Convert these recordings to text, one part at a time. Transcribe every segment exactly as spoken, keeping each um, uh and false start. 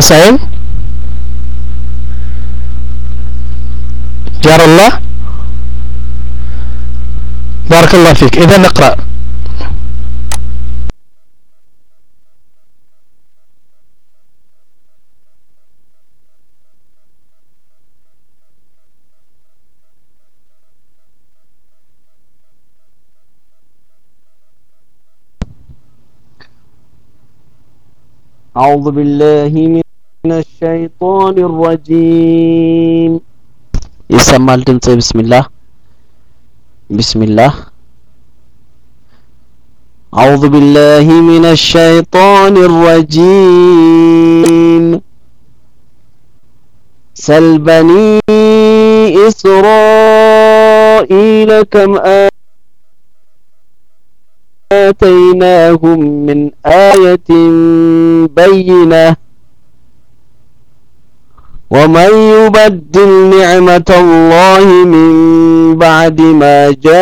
كاساين جار الله بارك الله فيك. إذا نقرأ. أعوذ بالله من الشيطان الرجيم. يسمى الدمت. بسم الله بسم الله. أعوذ بالله من الشيطان الرجيم. سل بني إسرائيل كم آتيناهم من آية بينة ومن يبدل نعمة الله من بعد ما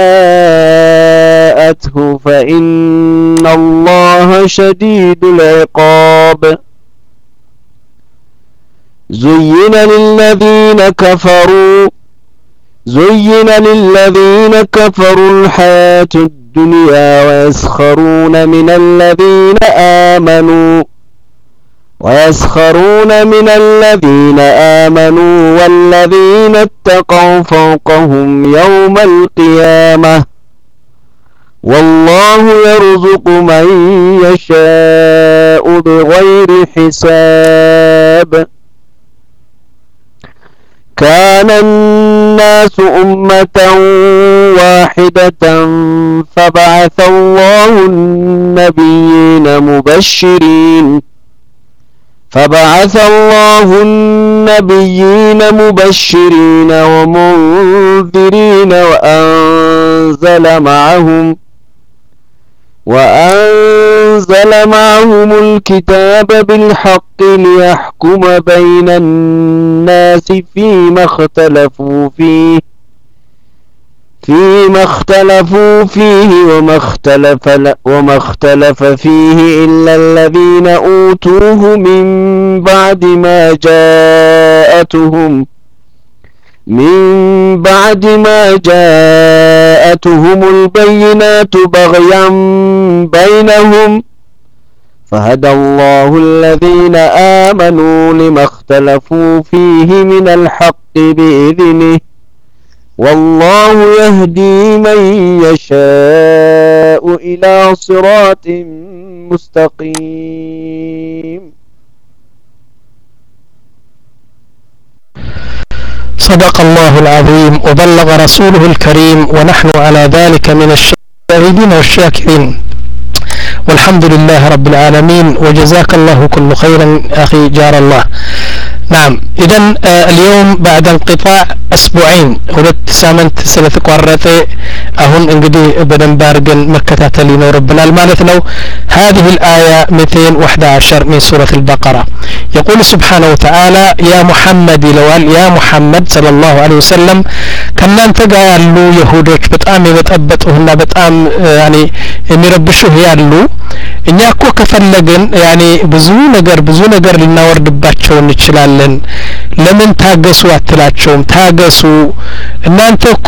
جاءته فإن الله شديد العقاب. زين للذين كفروا زين للذين كفروا الحياة الدنيا ويسخرون من الذين آمنوا ويسخرون من الذين آمنوا والذين اتقوا فوقهم يوم القيامة والله يرزق من يشاء بغير حساب. كان الناس أمة واحدة فبعث الله النبيين مبشرين فبعث الله النبيين مبشرين ومنذرين وأنزل معهم وأنزل معهم الكتاب بالحق ليحكم بين الناس فيما اختلفوا فيه فيما اختلفوا فيه وما اختلف وما اختلف فيه إلا الذين أوتوه من بعد ما جاءتهم من بعد ما جاءتهم البينات بغيا بينهم فهدى الله الذين آمنوا لما اختلفوا فيه من الحق بإذنه والله يهدي من يشاء إلى صراط مستقيم. صدق الله العظيم وبلغ رسوله الكريم ونحن على ذلك من الشاهدين والشاكرين والحمد لله رب العالمين وجزاك الله كل خيرا أخي جار الله. نعم إذن آه اليوم بعد انقطاع أسبوعين ሁለት ሳምንት ስለተቋረጠ አሁን እንግዲህ በደንብ አድርገን መከታተል ይኖርብናል ማለት ነው። هذه الآية مئتين وأحد عشر من سورة البقرة. يقول سبحانه وتعالى يا محمد لوال يا محمد صلى الله عليه وسلم ከናንተ ጋር ያሉ ይሁዶች በጣም የበጠበጡና በጣም ያኒ የሚረብሹህ ያሉ እኛ እኮ ከፈለግን ያኒ ብዙ ነገር ብዙ ነገር ልናወርድባቸው እንችላለን ለምን ታገሱ አትላቸውም? ታገሱ እናንተ እኮ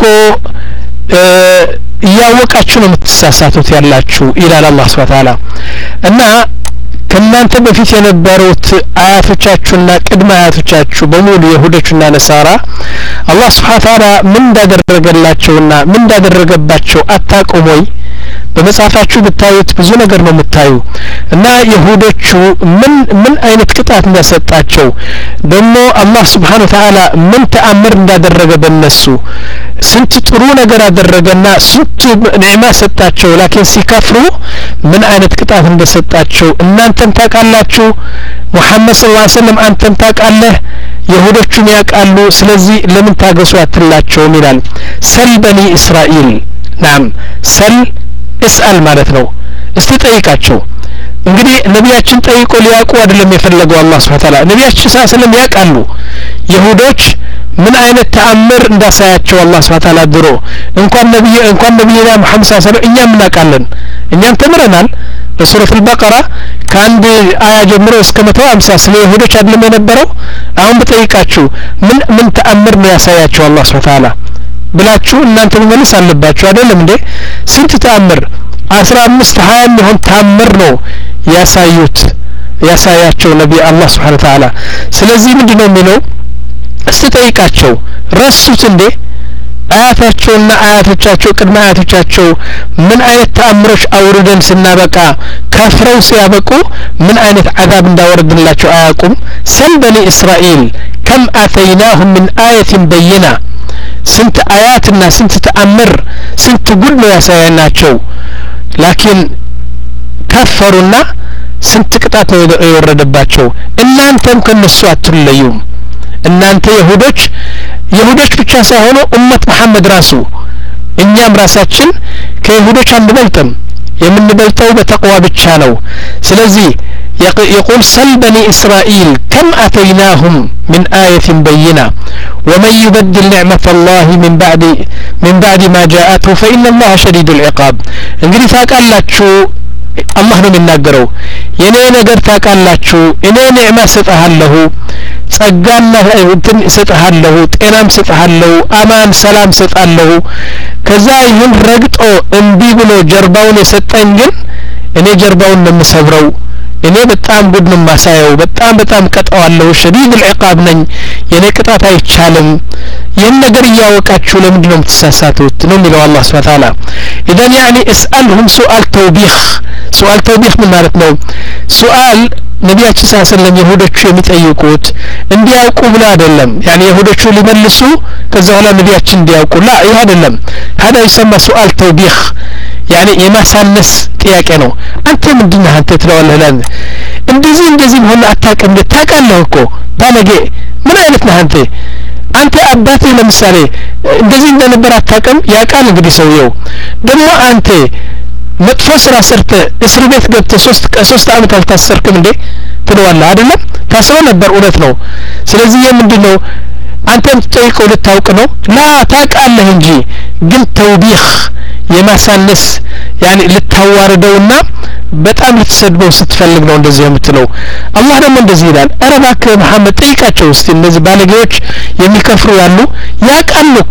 እያወቃችሁ ነው የምትሳሳቱት ያላችሁ ይላል አላህ Subhanahu Wa Ta'ala። እና ከናንተ በፊት የነበሩት አያቶቻችሁና ቅድመ አያቶቻችሁ በሙሉ ይሁዶችና ነሳራ አላህ Subhanahu Wa Ta'ala ምን እንዳደረገላቸውና ምን እንዳደረገባቸው አታውቁም ወይ? በመጽሐፋችሁ ብታዩት ብዙ ነገር ነው የምታዩ። እና ይሁዶቹ ምን ምን አይነት ቅጣት እንደሰጣቸው ደግሞ አላህ Subhanahu Wa Ta'ala ምን ተአምር እንዳደረገ በእነሱ ስንት ጥሩ ነገር አደረገና ስንት ኒዕማ ሰጣቸው ላኪን ሲከፍሩ ምን አይነት ቅጣት እንደሰጣቸው እናንተም ታውቃላችሁ። ሙሐመድ ሰለላሁ ዐለይሂ ወሰለም አንተም ታውቃለህ፣ ይሁዶቹም ያውቃሉ። ስለዚህ ለምን ታገሱ አትላቸውም ይላል። ሰል በኒ እስራኤል ናም ሰል እስአል ማለት ነው። እስቲ ጠይቃቸው። እንግዲህ ነቢያችን ጠይቆ ሊያውቁ አይደለም የፈለገው አላህ Subhanahu Wa Ta'ala። ነቢያችን ሰለላሁ ዐለይሂ ወሰለም ያውቃሉ ይሁዶች ምን አይነት ተአምር እንዳሳያቸው አላህ Subhanahu Wa Ta'ala ድሮ እንኳን ነብይ እንኳን ነብይና መሐመድ ሰለላሁ ዐለይሂ ወሰለም እኛም እናውቃለን፣ እኛም ተምረናል። በሱረቱ አልበቀራ ከአንድ አያ ጀምሮ እስከ መቶ ሃምሳ ስለ ይሁዶች አይደለም የነበረው አሁን በጠይቃችሁ ምን ምን ተአምር ነው ያሳያቸው አላህ Subhanahu Wa Ta'ala ብላችሁ እናንተ መልስ አለባችሁ አይደለም እንዴ ስንት ተአምር አስራ አምስት ሃያ የሚሆን ተአምር ነው ያሳዩት ያሳያቸው ነብይ አላህ Subhanahu Wa Ta'ala ስለዚህ ምንድነው የሚለው እስቲ ጠይቃቸው ረሱት እንዴ አያታቸውና አያቶቻቸው ቅድመ አያቶቻቸው ምን አይነት ተአምሮች አውርደን ስናበቃ ከፍረው ሲያበቁ ምን አይነት عذاب እንዳወረድላቸው አያውቁም ሰል በኒ እስራኤል ከም አተይናሁም ምን አያትን በይና ስንት አያትና ስንት ተአምር ስንት ጉድ ነው ያሳያናቸው ላኪን ከፈሩና ስንት ቅጣት ነው የወረደባቸው እናንተም ከነሱ አትለዩም እናንተ ይሁዶች ይሁዶች ብቻ ሳይሆኑ ኡመት መሐመድ ራሱ እኛም ራሳችን ከይሁዶች አንበልጥም የምንበልጠው በተቅዋ ብቻ ነው ስለዚህ يقول سل بني إسرائيل كم أتيناهم من آية بينة ومن يبدل نعمة الله من بعد من بعد ما جاءته فإن الله شديد العقاب እንግዲህ ታውቃላችሁ አላህ ነው የሚናገረው የኔ ነገር ታውቃላችሁ እኔ ኒዕማ ሰጣለሁ ጸጋና እንትን ሰጣለሁ ጤናም ሰጣለሁ አማን ሰላም ሰጣለሁ ከዛ ይሁን ረግጦ እንቢ ብሎ ጀርባውን የሰጠኝ ግን እኔ ጀርባውን ነው የምሰብረው እኔ በጣም ጉድ ነው ማሳየው በጣም በጣም ቀጣዋለሁ شديد العقاب ነኝ የኔ ቅጣት አይቻልም ይህን ነገር ያወቃችሁ ለምንድን ነው የምትሳሳቱት ነው የሚለው አላህ Subhanahu Wa Ta'ala اذا يعني اسالهم سؤال توبيخ سؤال توبيخ ምን ማለት ነው سؤال ነብያችን ሰለላሁ ዐለይሂ ወሰለም ይሁዶቹ የሚጠይቁት እንዲያውቁ ብለ አይደለም يعني ይሁዶቹ ሊመልሱ ከዛ በኋላ ነብያችን እንዲያውቁ لا ይሄ አይደለም هذا يسمى سؤال توبيخ يعني የማሳነስ ጥያቄ ነው አንተ ምንድነህ አንተ ትለዋለህ ላን እንደዚህ እንደዚህ ሆነ አታውቅም ታውቃለህ እኮ ባለጌ ምን አይነት ነህ አንተ አንተ አባቴ ለምሳሌ እንደዚህ እንደነበር አታውቅም ያውቃል እንግዲህ ሰውየው ደግሞ አንተ መጥፎ ስራ ሰርተ እስር ቤት ገብተ ሶስት ሶስት አመት አልታሰርክም እንዴ ትለዋለህ አይደለም ታስሮ ነበር እውነት ነው ስለዚህ የምንድነው አንተም ጠይቀው ልታውቅ ነው ላ ታውቃለህ እንጂ ግን ተውቢህ የማሳነስ يعني ልታዋርደውና በጣም ልትሰድበው ስትፈልግ ነው እንደዚህ የምትለው አላህ ደግሞ እንደዚህ ይላል አረባክ መሐመድ ጠይቃቸው እስቲ እነዚህ ባለጌዎች የሚከፍሩ ያሉ ያውቃሉ እኮ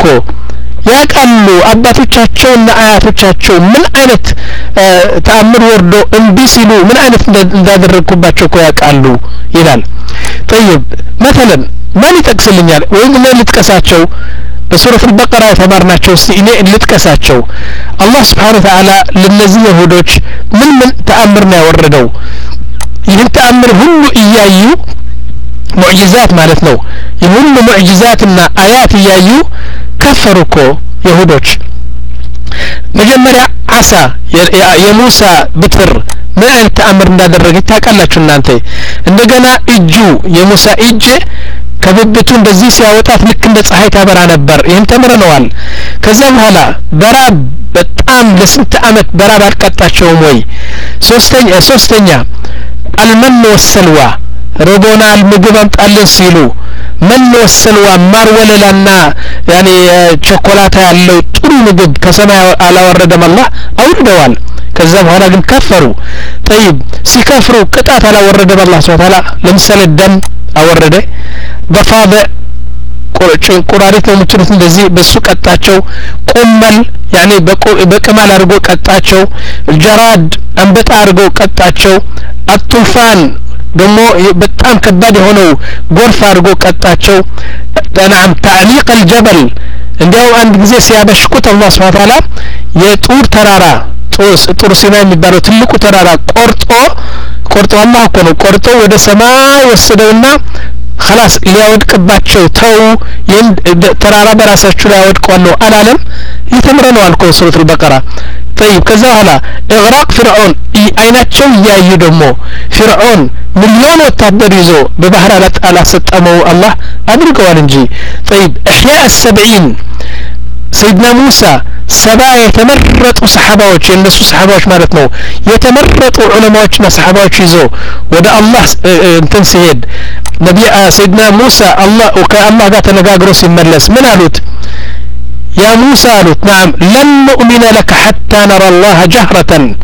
ያውቃሉ አባቶቻቸውና አያቶቻቸው ምን አይነት ተአምር ወርዶ እንቢ ሲሉ ምን አይነት እንዳደረኩባቸው እኮ ያውቃሉ ይላል طيب مثلا ማን ይጠቅስልኛል ወይ ምን ልጥቀሳቸው በሱረቱ አልበቀራ የተማርናቸው እስቲ እኔ ልጥቀሳቸው አላህ Subhanahu Wa Ta'ala ለነዚህ ይሁዶች ምን ምን ተአምር ነው ያወረደው ይህን ተአምር ሁሉ እያዩ ሙዕጂዛት ማለት ነው ይሁን ሙዕጂዛትና አያት እያዩ ከፈሩኮ ይሁዶች መጀመሪያ አሳ የሙሳ ብትር ምን አይነት ተአምር እንዳደረገ ታውቃላችሁ እናንተ እንደገና እጁ የሙሳ እጅ ከብብቱ እንደዚህ ሲያወጣት ልክ እንደ ፀሐይ ታበራ ነበር ይሄን ተምረነዋል ከዛ በኋላ በራብ በጣም ለስንት አመት በራብ አልቀጣቸውም ወይ ሶስተኛ ሶስተኛ አልመን ወሰልዋ ረቦናል ምግብ አምጣልን ሲሉ መን ወሰልዋ ማር ወለላና ያኔ ቾኮላታ ያለው ጥሩ ምግብ ከሰማይ አላወረደም አላህ አውርደዋል ከዛ በኋላ ግን ከፈሩ طيب ሲከፍሩ ቅጣት አላወረደም አላህ Subhanahu Wa Ta'ala ለምሳሌ ደም አወረደ በፋበ ቁርጭን ቁራሪት ነው የምትሉት እንደዚህ በሱ ቀጣቸው ቆመል ያኔ በቅማል አድርጎ ቀጣቸው ጀራድ አንበጣ አድርጎ ቀጣቸው አጥፋን ደግሞ በጣም ከባድ የሆነው ጎርፍ አድርጎ ቀጣቸው ተናም تعليق الجبل እንዲያው አንድ ጊዜ ሲያበሽኩት አላህ Subhanahu Wa Ta'ala የጡር ተራራ ጦስ ጡር ሲና የሚባለው ትልቁ ተራራ ቆርጦ ቆርጦ አላህ እኮ ነው ቆርጦ ወደ ሰማይ ወሰደውና خلاص ሊያወድቅባቸው ተው ተራራ በራሳቸው ላይ ያወድቀዋል አላለም ይተምረነው አልኮ ሱረቱ አልበቀራ طيب ከዛ በኋላ اغراق فرعون አይናቸው ያዩ ደግሞ فرعون ሚሊዮን ወታደር ይዞ በባህር አላሰጠመው አላህ አድርገዋል እንጂ طيب احياء السبعين سيدنا موسى سبع የተመረጡ ሰሃባዎች የነሱ ሰሃባዎች ማለት ነው የተመረጡ ዑለማዎችና ሰሃባዎች ይዞ ወደ አላህ እንትን ሲሄድ ነብይ سيدنا موسى الله ከአላህ ጋር ተነጋግሮ ሲመለስ ምን አሉት يا موسى قالت نعم لن نؤمن لك حتى نرى الله جهرة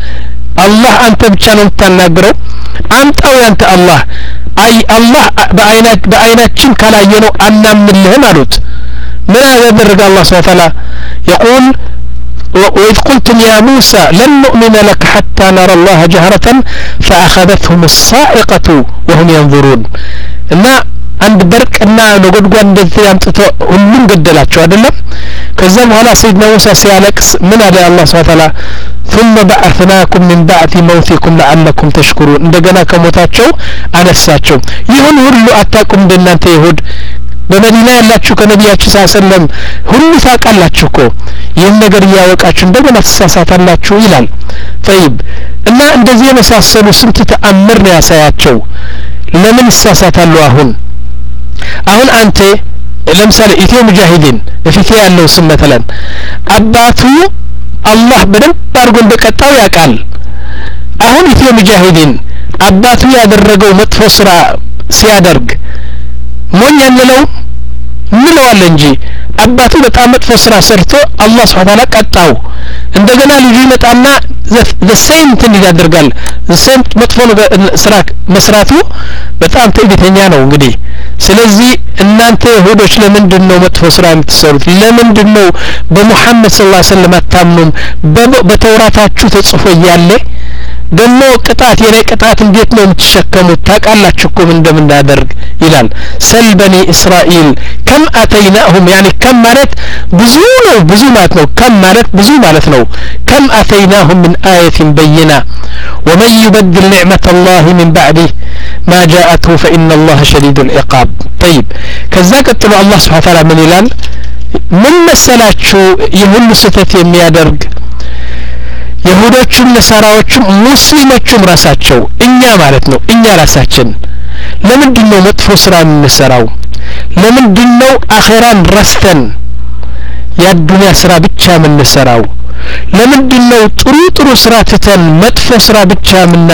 አላህ አንተ ብቻ ነው የምታናግረው አምጣው ያንተ አላህ አይ አላህ በአይናት በአይናችን ካላየነው አናምንልህም አሉት ምን ያደረገ አላህ Subhanahu Wa Ta'ala يقول وإذ قلتم يا موسى لن نؤمن لك حتى نرى الله جهرة فأخذتهم الصاعقة وهم ينظرون إن عند برك إن نقول እንደዚህ አምጥተው ሁሉም ገደላቸው አይደለም ከዛ በኋላ سيدنا موسى ሲያለቅስ ምን አለ አላህ Subhanahu Wa Ta'ala ثم بعثناكم من بعد موتكم لعلكم تشكرون እንደገና ከሞታቸው አነሳቸው ይሁን ሁሉ አታቁም እንደናንተ ይሁድ በመዲና ያላችሁ ከነቢያችን ሰለላም ሁሉ ታውቃላችሁ እኮ ይህን ነገር ያወቃችሁ እንደገና ተሳሳታላችሁ ይላል طيب እና እንደዚህ የመሳሰሉ ስንት ተአምር ነው ያሳያቸው ለምን ተሳሳታሉ አሁን አሁን አንተ ለምሳሌ ኢትዮ ሙጃሂዲን በፊት ያለው ስም መተለን አባቱ አላህ በደንብ አድርጎ እንደቀጣው ያውቃል አሁን ኢትዮ ሙጃሂዲን አባቱ ያደረገው መጥፎ ስራ ሲያደርግ ሞኝ ያንለው ምንዋል እንጂ አባቱ በጣም መጥፎ ስራ ሰርቶ አላህ Subhanahu Wa Ta'ala ቀጣው እንደገና ልጁ ይመጣና the same thing ያደርጋል the same መጥፎ ስራ መስራቱ በጣም ትዕቢተኛ ነው እንግዲህ ስለዚህ እናንተ ይሁዶች ለምንድን ነው መጥፎ ስራ የምትሰሩት ለምንድን ነው በመሐመድ ሰለላሁ ዐለይሂ ወሰለም አታምኑም በተውራታችሁ ተጽፎ ያለ ደሞ ቅጣት የኔ ቅጣት እንዴት ነው የምትሸከሙት ታውቃላችሁ እኮ እንደምናደርግ ይላል ሰል በኒ እስራኤል ከም አተይናሁም يعني ከም ማለት ብዙ ነው ብዙ ማለት ነው ከም ማለት ብዙ ማለት ነው ከም አተይናሁም من آية بينة ومن يبدل نعمة الله من بعده ما جاءته فإن الله شديد العقاب طيب كذا قتلوا الله سبحانه وتعالى من ይላል ምን መሰላችሁ የሁሉ ስተት የሚያደርግ ይሁዶችም ነሳራዎችም ሙስሊሞችም ራሳቸው እኛ ማለት ነው እኛ ራሳችን ለምንድነው መጥፎ ስራ የምንሰራው ለምንድነው አኺራን ረስተን የዱንያ ስራ ብቻ የምንሰራው ለምንድነው ጥሩ ጥሩ ስራ ትተን መጥፎ ስራ ብቻ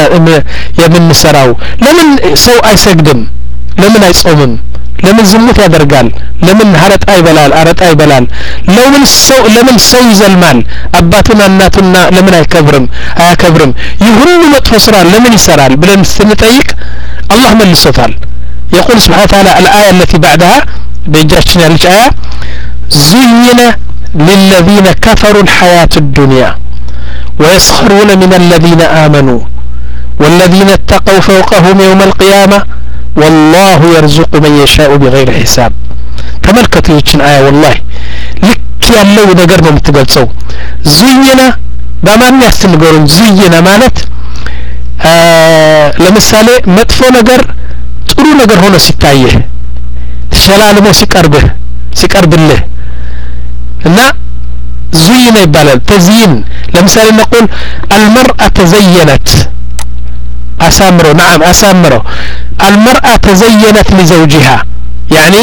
የምንሰራው ለምን ሰው አይሰግድም ለምን አይጾምም ለምን ዝሙት ያደርጋል ለምን ሀረጣ ይበላል አረጣ ይበላል ለምን ሰው ለምን ሰው ይዘልማል አባቱና እናቱና ለምን አይከብርም አያከብርም ይሁሉ መጥፎ ስራ ለምን ይሰራል ብለን ስንጠይቅ አላህ መልሶታል يقول سبحانه وتعالى الآية التي بعدها بيجاتنا الآية زين للذين كفروا الحياة الدنيا ويسخرون من الذين آمنوا والذين اتقوا فوقهم يوم القيامة والله يرزق من يشاء بغير حساب تملكتوا يجن آية والله لك يالله نقر ነው የምትገልጸው زين በማን ያስተምገሩን زين ማለት ለምሳሌ መጥፎ ነገር ጥሩ ነገር ሆኖ ሲታየህ ተሸላልሞ ሲቀርብህ ሲቀርብልህ እና زين ይባላል ተዝይን ለምሳሌ نقول المرأة تزينت أسامره نعم أسامره المرأة تزينت لزوجها يعني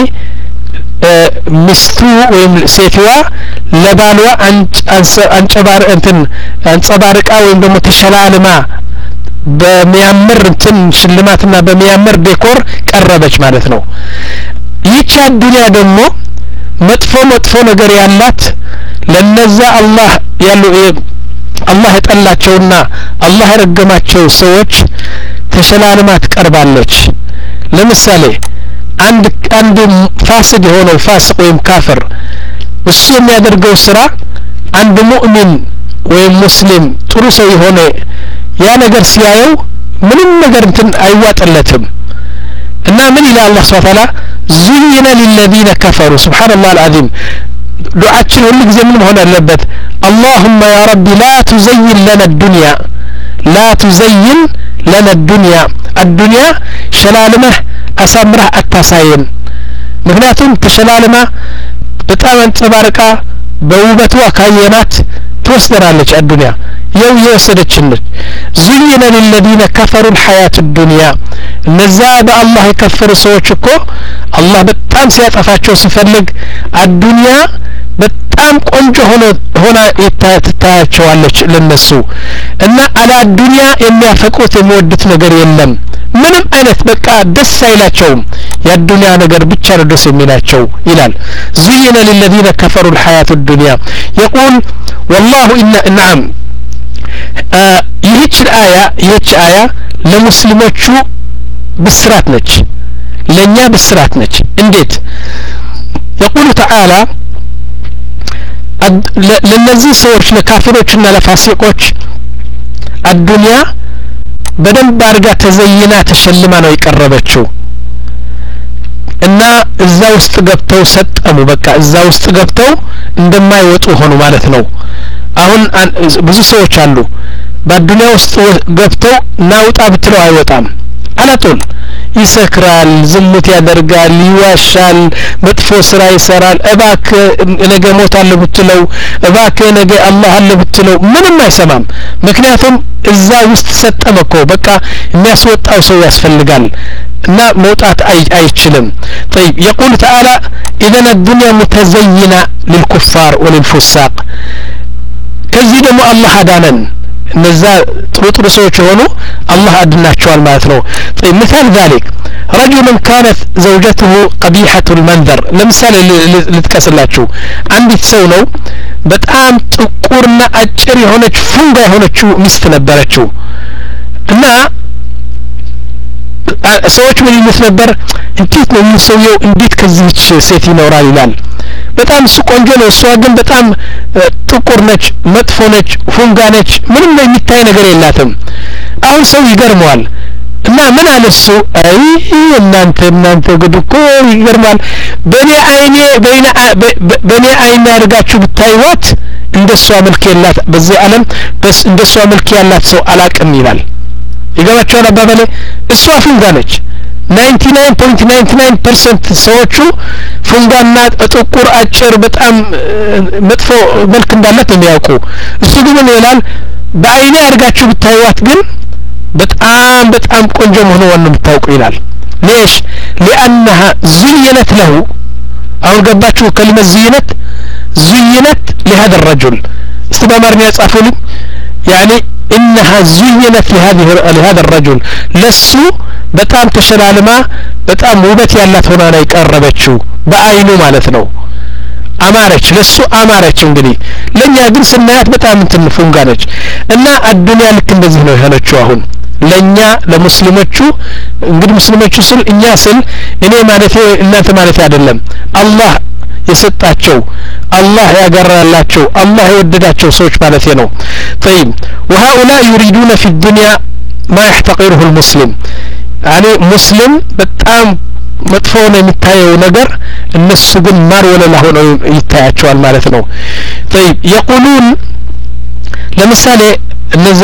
مستو ويم سيتوا لبالوا أنشبار أنتن أنشبارك أو عندما تشلالما بميامر انتن شلماتنا بميامر ديكور قربش معناتنو ይቻ ዱንያ ደግሞ መጥፎ መጥፎ ነገር ያላት ለነዛ አላህ ያሉ አላህ የጠላቸውና አላህ የረገማቸው ሰዎች ተሸላልማ ትቀርባለች ለምሳሌ አንድ አንድ ፋሲድ የሆነ ፋሲቅ ወይም ካፍር እሱ የሚያደርገው ስራ አንድ ሙእሚን ወይም ሙስሊም ጥሩ ሰው የሆነ ያ ነገር ሲያየው ምንም ነገር እንትን አይዋጥለትም እና ምን ይላል አላህ Subhanahu Wa Ta'ala زين للذين كفروا سبحان الله العظيم ዱዓችን ሁሉ ጊዜ ምን መሆን አለበት اللهم يا ربي لا تزين لنا الدنيا لا تزين لنا الدنيا الدنيا شلالمه أسامره أتاساين ምክንያቱም ተሸላልማ በጣም አንጸባርቃ በውበቷ ካየናት ትወስደናለች الدنيا يو يوسدችን زين للذين كفروا الحياة الدنيا እነዛ በአላህ የከፈሩ ሰዎች እኮ አላህ በጣም ሲያጠፋቸው ሲፈልግ الدنيا በጣም ቆንጆ ሆኖ ሆና ይታያቸዋለች ለነሱ እና አላ الدنيا የሚያፈቁት የሚወዱት ነገር የለም ምንም አይነት በቃ ደስ አይላቸውም የዱንያ ነገር ብቻ ነው ደስ የሚላቸው ይላል زين للذين كفروا الحياة الدنيا يقول والله إن نعم ይህች አያ ይህች አያ ለሙስሊሞቹ ብስራት ነች ለኛ ብስራት ነች እንዴት يقول تعالى ለነዚህ ሰዎች ለካፊሮችና ለፋሲቆች الدنيا በደንብ አርጋ ተዘይና ተሸልማ ነው የቀረበችው እና እዛ ውስጥ ገብተው ሰጠሙ በቃ እዛ ውስጥ ገብተው እንደማይወጡ ሆኑ ማለት ነው አሁን ብዙ ሰዎች አሉ በዱንያ ውስጥ ገብተው ናውጣ ብትለው አይወጣም አላጡል ይሰክራል ዝሙት ያደርጋል ይዋሻል መጥፎ ስራ ይሰራል እባክ ነገ ሞታለሁ ብትለው እባክ ነገ አላህ አለ ብትለው ምንም አይሰማም ምክንያቱም እዛ ውስጥ ሰጠመኮ በቃ የሚያስወጣው ሰው ያስፈልጋል እና መውጣት አይችልም طيب يقول تعالى اذا الدنيا متزينه للكفار وللفساق ከዚህ ደግሞ አላህ አዳነን እነዛ ጥሩ ጥሩ ሰዎች ሆኑ አላህ አድናቸዋል ማለት ነው طيب مثال ذلك رجل كانت زوجته قبيحة المنظر ለምሳሌ ልትከስላችሁ አንዲት ሰው ነው በጣም ጥቁርና አጭር የሆነች ፉንጋ የሆነችው ሚስት ነበረችው እና ሰዎች ምን ይሉት ነበር እንዴት ነው ሰውየው እንዴት ከዚህች ሴት ይኖራል ይላል በጣም እሱ ቆንጆ ነው እሷ ግን በጣም ጥቁር ነች መጥፎ ነች ፉንጋ ነች ምንም የሚታይ ነገር የላትም አሁን ሰው ይገርመዋል እና ምን አለሱ አይ እናንተ እናንተ ጉድኮ ይገርማል በኔ አይኔ በእኔ በኔ አይኔ አድርጋችሁ ብታዩት እንደሷ መልክ የላት በዚህ ዓለም በስ እንደሷ መልክ ያላት ሰው አላቅም ይላል ይገባቸዋል አባባሌ እሷ ፉንጋ ነች ninety-nine point nine nine percent ሰዎቹ ፉንጋና ጥቁር አጭር በጣም መጥፎ መልክ እንዳላት የሚያውቁ እሱ ግን ይላል በአይኔ አድርጋችሁ ብታዩት ግን በጣም በጣም ቆንጆ መሆኗን ነው የምታውቁ ይላል ليش لانها زينت له አሁን ገባችሁ كلمه زينت زينت لهذا الرجل استمرنا يጻፉልኝ يعني انها زينت لهذه لهذا الرجل لسو በጣም ተሸላልማ በጣም ውበት ያላት ሆና ነው የቀረበችው በአይኑ ማለት ነው አማረች ለሱ አማረች እንግዲህ ለኛ ግን ስናያት በጣም እንትን ፉንጋ ነች እና አዱንያ ልክ እንደዚህ ነው የሆነችው አሁን ለኛ ለሙስሊሞቹ እንግዲህ ሙስሊሞቹ ስል እኛ ስል እኔ ማለት እናንተ ማለት አይደለም አላህ የሰጣቸው አላህ ያገራላቸው አላህ የወደዳቸው ሰዎች ማለት ነው طيب وهؤلاء يريدون في الدنيا ما يحتقره المسلم يعني مسلم በጣም መጥፎ ነው የሚታየው ነገር እነሱ ግን ማር ወለላ ሆነው ይታያቸዋል ማለት ነው طيب يقولون ለምሳሌ እነዛ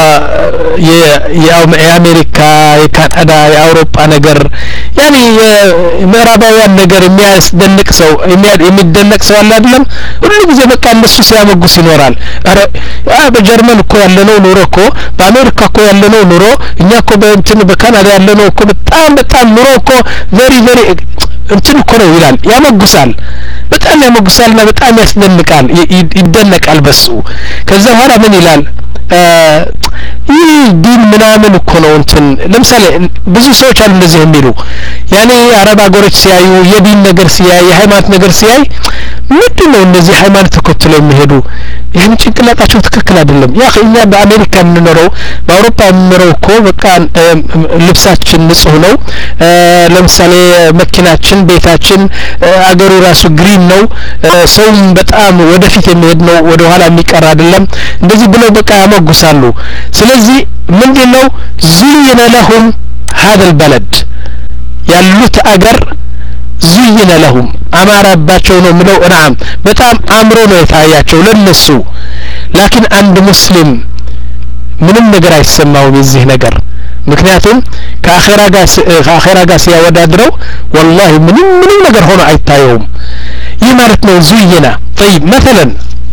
የአሜሪካ የካናዳ የአውሮፓ ነገር ያኒ የምዕራባውያን ነገር የሚያስደንቅ ሰው የሚደነቅ ሰው አለ አይደለም ሁሉ ጊዜ በቃ እነሱ ሲያመጉስ ይኖራል አረ በጀርመን እኮ ያለነው ኑሮ እኮ በአሜሪካ እኮ ያለነው ኑሮ እኛ እኮ በእንትን በካናዳ ያለነው እኮ በጣም በጣም ኑሮ እኮ very very እንትን እኮ ነው ይላል ያመጉሳል በጣም ያመጉሳልና በጣም ያስደንቃል ይደነቃል በሱ ከዛ በኋላ ምን ይላል ይህ ዲን ምናምን እኮ ነው እንትን ለምሳሌ ብዙ ሰዎች አሉ እንደዚህ የሚሉ ያኔ አረብ አገሮች ሲያዩ የዲን ነገር ሲያይ የሃይማኖት ነገር ሲያይ ምንድነው እነዚህ ሃይማኖት ተከትለው የሚሄዱ ይሄን ጭንቅላታቸው ትክክል አይደለም ያ እኛ በአሜሪካ የምንኖረው በአውሮፓ የምንኖረው እኮ በቃ ልብሳችን ንጹህ ነው ለምሳሌ መኪናችን ቤታችን አገሩ ራሱ ግሪን ነው ሰውም በጣም ወደፊት የሚሄድ ነው ወደ ኋላ የሚቀር አይደለም እንደዚህ ብለው በቃ ያመጉሳሉ ስለዚህ ምንድነው زين لهم هذا البلد ያሉት አገር زين لهم አማራባቸው ነው ምለው ናም በጣም አምሮ ነው የታያቸው ለነሱ لكن አንድ ሙስሊም ምንም ነገር አይሰማውም እዚህ ነገር ምክንያቱም ከአኺራ ጋር ከአኺራ ጋር ሲያወዳድረው والله ምንም ምንም ነገር ሆኖ አይታየውም ይህ ማለት ነው زينا طيب مثلا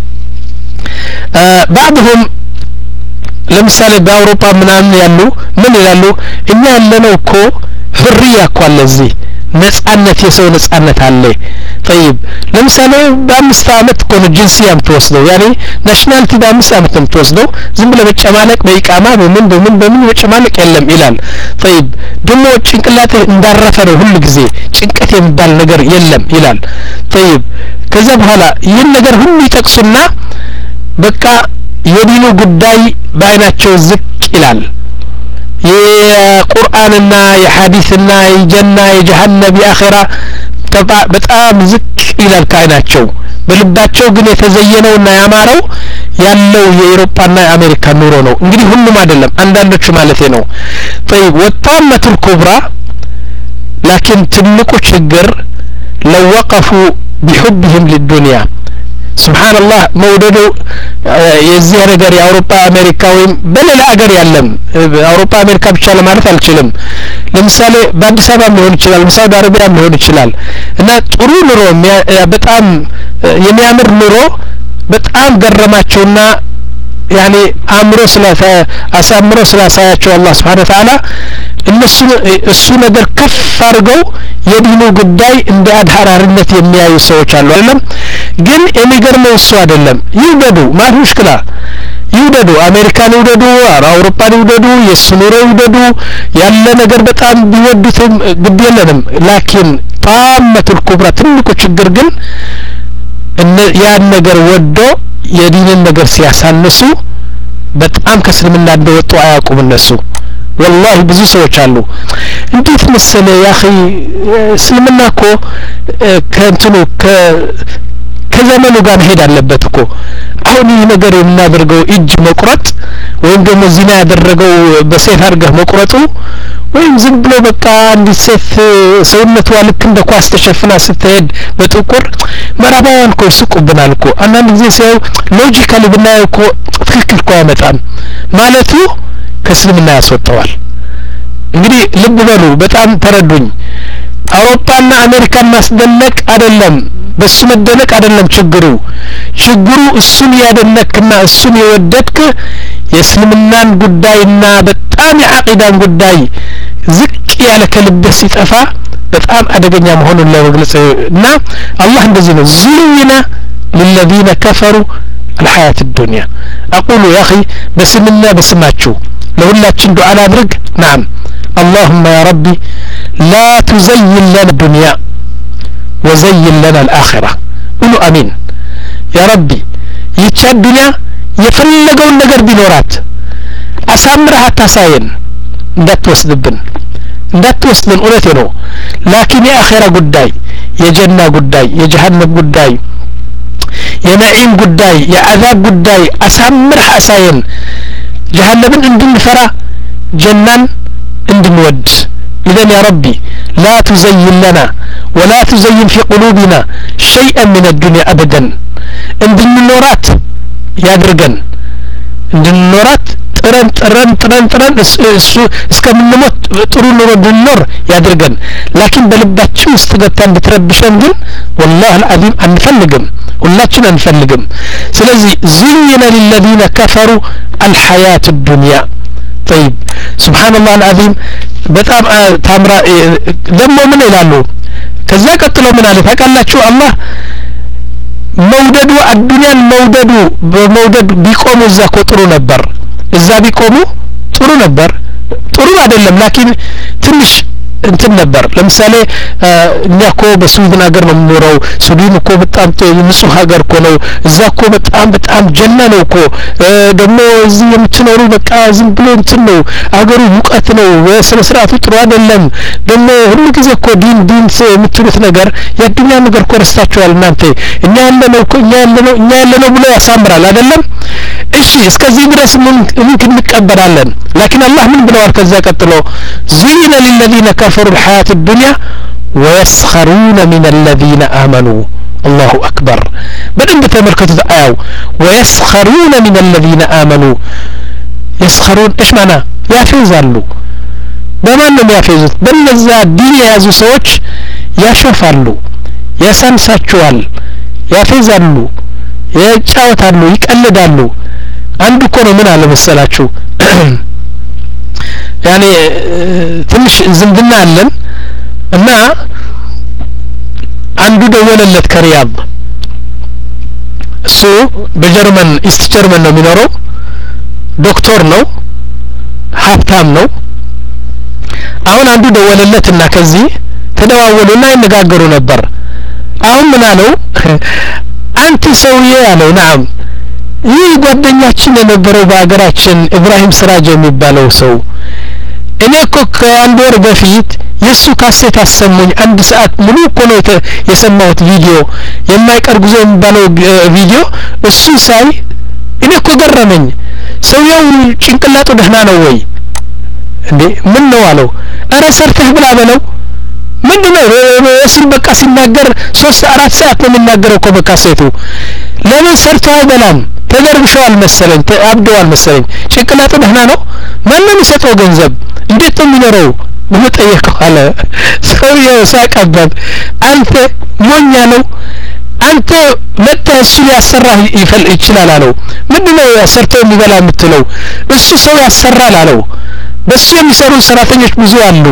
بعضهم ለምሳሌ በአውሮፓ ምናምን ያሉ ምን ይላሉ እኛ ያለነው እኮ ፍሪያ እኮ አለ እዚህ ነጻነት የሰው ነጻነት አለ طيب ለምሳሌ በአምስት አመት እኮ ነው ጂንሲያም ተወስደው ያኔ ናሽናሊቲ በአምስት አመት ነው ተወስደው ዝም ብለ መጨማለቅ በኢቃማ በምን በምን በምን መጨማለቅ የለም ይላል طيب ደሞ ጭንቅላት እንዳረፈ ነው ሁሉ ጊዜ ጭንቀት የሚባል ነገር የለም ይላል طيب ከዛ በኋላ ይሄን ነገር ሁሉ ይጠቅሱና በቃ የዲኑ ጉዳይ ባይናቸው ዝቅ ይላል የቁርአንና የሐዲስና የጀና የጀሃነም የአኺራ በጣም ዝቅ ይላል ካይናቸው በልባቸው ግን የተዘየነውና ያማረው ያለው የአውሮፓና የአሜሪካ ኑሮ ነው እንግዲህ ሁሉም አይደለም አንዳንዶቹ ማለት ነው طيب والطامة الكبرى لكن ትልቁ ችግር لو وقفوا بحبهم للدنيا سبحان الله መውደዱ የዚህ ነገር የአውሮፓ አሜሪካ ወይም በሌላ ሀገር ያለም አውሮፓ አሜሪካ ብቻ ለማለት አልችልም ለምሳሌ በአዲስ አበባ ሊሆን ይችላል በሳውዲ አረቢያ ሊሆን ይችላል እና ጥሩ ኑሮ በጣም የሚያምር ኑሮ በጣም ገረማቸውና ያኔ አምሮ ስለታ አሳምሮ ስላሳያቸው አላህ Subhanahu Wa Ta'ala እነሱ እሱ ነገር ከፍ አድርገው የዲኑ ጉዳይ እንደ አድሃራርነት የሚያዩ ሰዎች አሉ አይደለም ግን የሚገርመው እሱ አይደለም ይውደዱ ማለት ሙሽክላ ይውደዱ አሜሪካን ይውደዱ አውሮፓን ይውደዱ የሱኑሮ ይውደዱ ያለ ነገር በጣም ቢወዱትም ግድ የለንም ላኪን ጣመቱል ኩብራ ትልቁ ችግር ግን ያን ነገር ወዶ የዲንን ነገር ሲያሳንሱ በጣም ከስልምና እንደወጡ አያውቁም እነሱ والله ብዙ ሰዎች አሉ እንዴት መሰለ ያ اخي እስልምና እኮ ከእንትኑ ከ ከዘመኑ ጋር ሄድ አለበት እኮ አሁን ይህ ነገር የምናደርገው እጅ መቁረጥ ወይም ደግሞ ዚና ያደረገው በሴት አድርገህ መቁረጡ ወይም ዝም ብሎ በቃ አንድ ሴት ሰውነቷ ልክ እንደ ኳስ ተሸፍና ስትሄድ በጥቁር መራባዋን እኮ ይስቁብናል እኮ አንዳንድ ጊዜ ሰው ሎጂካሊ ብናየው እኮ ትክክል እኮ ያመጣል ማለቱ ከእስልምና ያስወጣዋል እንግዲህ ልብ በሉ በጣም ተረዱኝ አውሮፓና አሜሪካን ማስደነቅ አይደለም በሱ መደነቅ አይደለም ችግሩ ችግሩ እሱን ያደነቅና እሱን የወደድክ የእስልምናን ጉዳይና በጣም የአቂዳን ጉዳይ ዝቅ ያለ ከልብህ ሲጠፋ በጣም አደገኛ መሆኑን ለመግለጽ እና አላህ እንደዚህ ነው ዙይና للذين كفروا الحياة الدنيا أقول يا أخي بسمنا بسماتشو لولاችን ዱዓ አድርግ نعم اللهم يا ربي لا تزين لنا الدنيا وزين لنا الآخرة قولوا أمين يا ربي ይህች ዱንያ የፈለገውን ነገር ቢኖራት አሳምረህ አታሳየን እንዳትወስድብን እንዳትወስድን እውነቴ ነው ላኪን የአኺራ ጉዳይ የጀና ጉዳይ የጀሃነም ጉዳይ የነዒም ጉዳይ የአዛብ ጉዳይ አሳምረህ አሳየን جهنمن እንድንፈራ ጀናን እንድንወድ إذن يا ربي لا تزين لنا ولا تزين في قلوبنا شيئا من الدنيا أبدا እንድንኖራት ያድርገን እንድንኖራት ጥረን ጥረን ጥረን ጥረን እሱ እስከምንሞት ጥሩ ኑሮ እንድንኖር ያድርገን ላኪን በልባችን ውስጥ ገብታ እንድትረብሸን ግን والله العظيم አንፈልግም ሁላችን አንፈልግም ስለዚህ زين للذين كفروا الحياة الدنيا طيب سبحان الله العظيم በጣም ታምራ ደሞ ምን ይላሉ ከዛ ቀጥሎ ምን አለ ታውቃላችሁ አላህ መውደዱ አዱንያን መውደዱ በመውደድ ቢቆሙ እዛ እኮ ጥሩ ነበር እዛ ቢቆሙ ጥሩ ነበር ጥሩ አይደለም ላኪን ትንሽ እንትን ነበር ለምሳሌ እኛ እኮ በስዊድን ሀገር ነው የምኖረው ስዊድን እኮ በጣም ንጹህ ሀገር እኮ ነው እዛ እኮ በጣም በጣም ጀና ነው እኮ ደግሞ እዚህ የምትኖሩ በቃ ዝም ብሎ እንትን ነው አገሩ ሙቀት ነው ስለ ስርዓቱ ጥሩ አይደለም ደግሞ ሁሉ ጊዜ እኮ ዲን ዲን የምትሉት ነገር የዱንያ ነገር እኮ ረስታችኋል እናንተ እኛ ያለነው እኮ እኛ ያለነው እኛ ያለነው ብሎ ያሳምራል አይደለም እሺ እስከዚህ ድረስ ምን እንቀበላለን ላኪን አላህ ምን ብለዋል ከዛ ቀጥሎ زين للذين كفروا الحياة الدنيا ويسخرون من الذين آمنوا الله أكبر بدن بتملكت آية ويسخرون من الذين آمنوا يسخرون إيش معنى يافزالو بمن لم يافزوا بلزا دين يازو سوچ يشوفالو يسانساچوال يافزالو يጫወታሉ ይቀልዳሉ አንዱ እኮ ነው ምን አለ መሰላችሁ ያኔ ትንሽ ዝምድና አለን እና አንዱ ደወለለት ከሪያድ እሱ በጀርመን ኢስት ጀርመን ነው የሚኖረው ዶክተር ነው ሀብታም ነው አሁን አንዱ ደወለለትና ከዚህ ተደዋወሉና ይነጋገሩ ነበር አሁን ምን አለው አንተ ሰውዬ ያለው نعم ይህ ጓደኛችን የነበረው በአገራችን ኢብራሂም ስራጅ የሚባለው ሰው እኔ እኮ ከአንድ ወር በፊት የሱ ካሴት አሰሙኝ አንድ ሰዓት ሙሉ እኮ ነው የሰማሁት ቪዲዮ የማይቀር ጉዞ የሚባለው ቪዲዮ እሱ ሳይ እኔ እኮ ገረመኝ ሰውየው ጭንቅላቱ ደህና ነው ወይ እንዴ ምን ነው አለው አረ ሰርተህ ብላ በለው ምንድነው እሱን በቃ ሲናገር ሶስት አራት ሰዓት ነው የሚናገረው እኮ በካሴቱ ለምን ሰርተህ አይበላም ተገርብሻል መሰለኝ አብደዋል መሰለኝ ጭንቅላቱ ደህና ነው ማንም ይሰጠው ገንዘብ እንዴት ነው የሚኖረው ምን ጠየቀው አለ ሰውየው ሳቀበት አንተ ሞኛ ነው አንተ መጥተህ እሱ ሊያሰራህ ይፈል ይችላል አለው ምንድነው ሰርተው የሚበላ የምትለው እሱ ሰው ያሰራል አለው በሱ የሚሰሩ ሰራተኞች ብዙ አሉ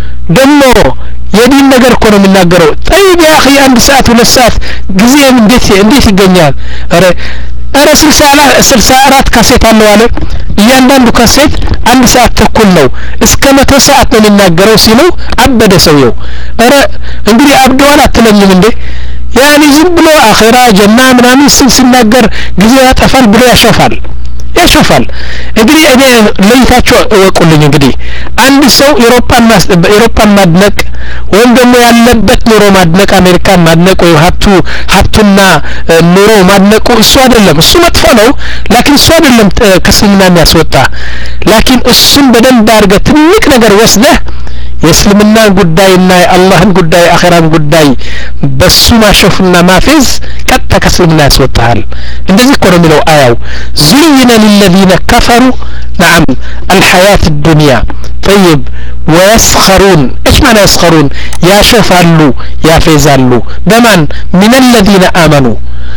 ደሞ የዲን ነገር እኮ ነው የሚናገረው ጠይብ ያ اخي አንድ ሰዓት ሁለት ሰዓት ጊዜ እንዴት እንዴት ይገኛል አረ አረ ስልሳ አራት ካሴት አለው አለ እያንዳንዱ ካሴት አንድ ሰዓት ተኩል ነው እስከ መቶ ሰዓት ነው የሚናገረው ሲለው አበደ ሰውየው አረ እንግዲህ አብደዋል አትለኝም እንዴ ያኒ ዝም ብሎ አኺራ ጀና ምናምን ሲናገር ጊዜ ያጠፋል ብሎ ያሾፋል ያሾፋል እንግዲህ እኔ ለይታችሁ እወቁልኝ እንግዲህ አንድ ሰው አውሮፓን በአውሮፓን ማድነቅ ወይም ደግሞ ያለበት ኑሮ ማድነቅ አሜሪካን ማድነቅ ወይ ሀብቱ ሀብቱና ኑሮ ማድነቁ እሱ አይደለም እሱ መጥፎ ነው ላኪን እሱ አይደለም ከስልምና የሚያስወጣ ላኪን እሱን በደንብ አድርገህ ትልቅ ነገር ወስደህ የእስልምና ጉዳይና የአላህን ጉዳይ አኺራን ጉዳይ በሱ ማሾፍና ማፌዝ ቀጥታ ከእስልምና ያስወጣሃል እንደዚህ እኮ ነው የሚለው አያው ዙይነ للذين كفروا نعم الحياة الدنيا طيب ويسخرون ايش معنى يسخرون يشوفالو يفيزالو بمن من الذين آمنوا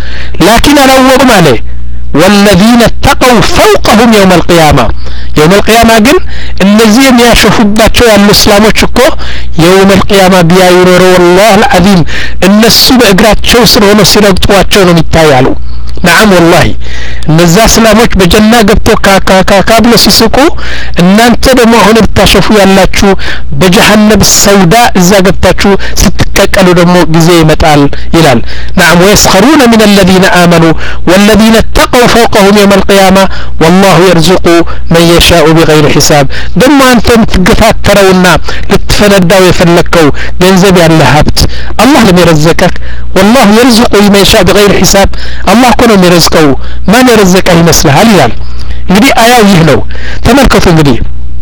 لكن روهم عليه والذين اتقوا فوقهم يوم القيامة يوم القيامة قل الذين يشوفوا المسلمون شكو يوم القيامة بيايرور والله العظيم النسو بإقرات شوسر ونسيرا بطواتشونهم التايالو نعم والله እነዛ እስላሞች በጀና ገብተው ካካካብለ ሲስቁ እናንተ ደግሞ አሁን ብታሸፉ ያላችሁ በጀሃነም ሰውዳ እዛ ገብታችሁ ስትከቀሉ ደግሞ ጊዜ ይመጣል ይላል نعم ويسخرون من الذين آمنوا والذين اتقوا فوقهم يوم القيامة والله يرزق من يشاء بغير حساب دم أنتم تقفاترونا لتفندوا يفلكوا ገንዘብ ያለ ሀብት الله لم يرزقك والله يرزق من يشاء بغير حساب الله كونه يرزقه ማን يرزقه ይመስልሃል ይላል እንግዲህ አያው ይህ ነው ተመልከቱ እንግዲህ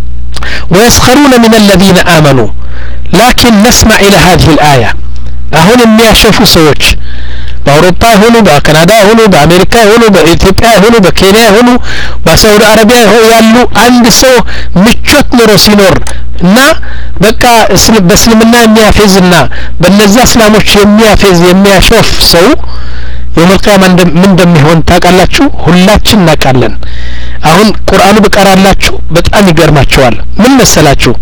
ويسخرون من الذين آمنوا لكن نسمع إلى هذه الآية አሁን የሚያሸፉ ሰዎች በአውሮፓ ሆኑ በካናዳ ሆኑ በአሜሪካ ሆኑ በኢትዮጵያ ሆኑ በኬንያ ሆኑ በሳውዲ አረቢያ ያሉ አንድ ሰው ምቾት ኑሮ ሲኖር እና በቃ በእስልምና የሚያፌዝና በእነዛ እስላሞች የሚያፌዝ የሚያሾፍ ሰው يوم القيامة من እንደሚሆን ታውቃላችሁ ሁላችን እናውቃለን አሁን ቁርአኑ በቀራላችሁ በጣም ይገርማችኋል ምን መሰላችሁ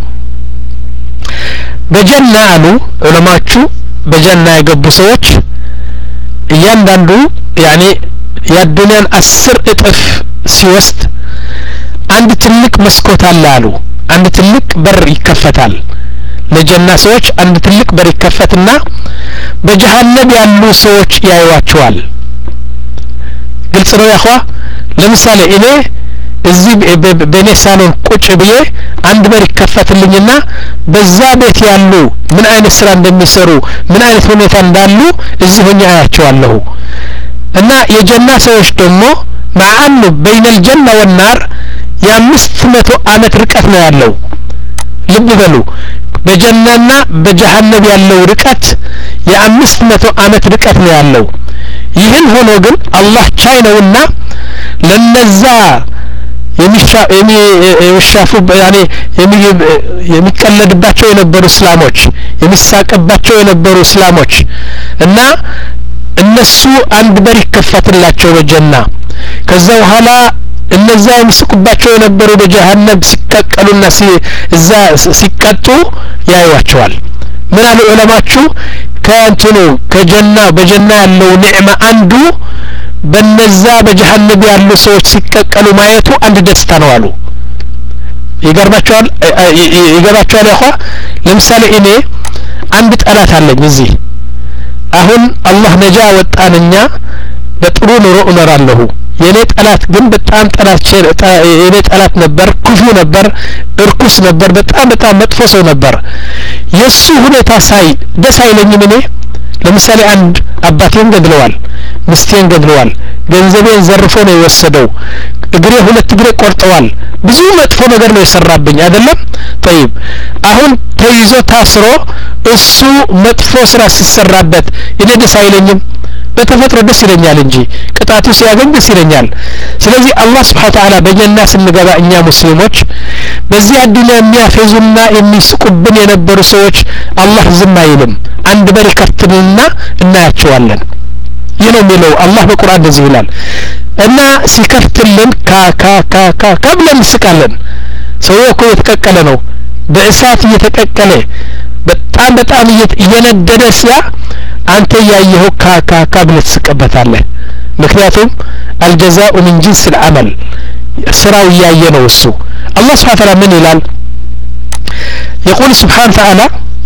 በጀና አሉ ዑለማዎቹ በጀና የገቡ ሰዎች እያንዳንዱ ያኔ ያዱንያን አስር እጥፍ ሲወስድ አንድ ትልቅ መስኮት አለ አሉ አንድ ትልቅ በር ይከፈታል ለጀና ሰዎች አንድ ትልቅ በር ይከፈትና በጀሃነም ያሉ ሰዎች ያዩዋቸዋል ግልጽ ነው ያخوا ለምሳሌ እኔ እዚህ በኔ ሳሎን ቁጭ ብዬ አንድ በር ይከፈትልኝና በዛ ቤት ያሉ ምን አይነት ስራ እንደሚሰሩ ምን አይነት ሁኔታ እንዳሉ እዚህ ሆኜ አያቸዋለሁ እና የጀና ሰዎች ደግሞ ማአኑ بين الجنة والنار የአምስት መቶ አመት ርቀት ነው ያለው ልብ በሉ በጀናና በጀሃነም ያለው ርቀት የአምስት መቶ አመት ርቀት ነው ያለው ይህን ሆኖ ግን አላህ ቻይ ነውና ለነዛ የሚሻ የሚሻፉ ያኔ የሚቀለድባቸው የነበሩ እስላሞች የሚሳቀባቸው የነበሩ እስላሞች እና እነሱ አንድ በር ይከፈትላቸው በጀና ከዛ በኋላ እነዛ የሚስቁባቸው የነበሩ በጀሃነም ሲቀቀሉና እዛ ሲቀጡ ያዩዋቸዋል ምን አሉ ዑለማችሁ ከእንትኑ ከጀና በጀና ያለው ኒዕማ አንዱ በነዛ በጀሃነም ያሉ ሰዎች ሲቀቀሉ ማየቱ አንድ ደስታ ነው አሉ ይገርማቸዋል ይገባቸዋል ያخوا ለምሳሌ እኔ አንድ ጠላት አለኝ እዚህ አሁን አላህ ነጃ ወጣንኛ በጥሩ ኑሮ እኖራለሁ የኔ ጠላት ግን በጣም ጠላት የኔ ጠላት ነበር ክፉ ነበር እርኩስ ነበር በጣም በጣም መጥፎ ሰው ነበር የሱ ሁኔታ ሳይ ደስ አይለኝም እኔ ለምሳሌ አንድ አባቴን ገድለዋል ምስቴን ገድለዋል ገንዘቤን ዘርፎ ነው የወሰደው እግሬ ሁለት እግሬ ቆርጠዋል ብዙ መጥፎ ነገር ነው የሰራብኝ አይደለም طيب አሁን ተይዞ ታስሮ እሱ መጥፎ ስራ ሲሰራበት እኔ ደስ አይለኝም በተፈጥሮ ደስ ይለኛል እንጂ ቅጣቱ ሲያገኝ ደስ ይለኛል ስለዚህ አላህ Subhanahu Wa Ta'ala በጀና ስንገባ እኛ ሙስሊሞች በዚህ አዱንያ የሚያፈዙና የሚስቁብን የነበሩ ሰዎች አላህ ዝም አይልም አንድ በር ከፍተንና እናያቸዋለን ይህ ነው የሚለው አላህ በቁርአን እንደዚህ ይላል እና ሲከፍትልን ካ ካ ካ ካ ከብለን ስቃለን ሰው እኮ የተቀቀለ ነው በእሳት እየተቀቀለ በጣም በጣም እየነደደ ሲያ አንተ ያየው ካ ካ ካ ብለህ ትስቀበታለህ ምክንያቱም الجزاء من جنس العمل ስራው ያየ ነው እሱ አላህ Subhanahu Wa Ta'ala ምን ይላል يقول سبحانه وتعالى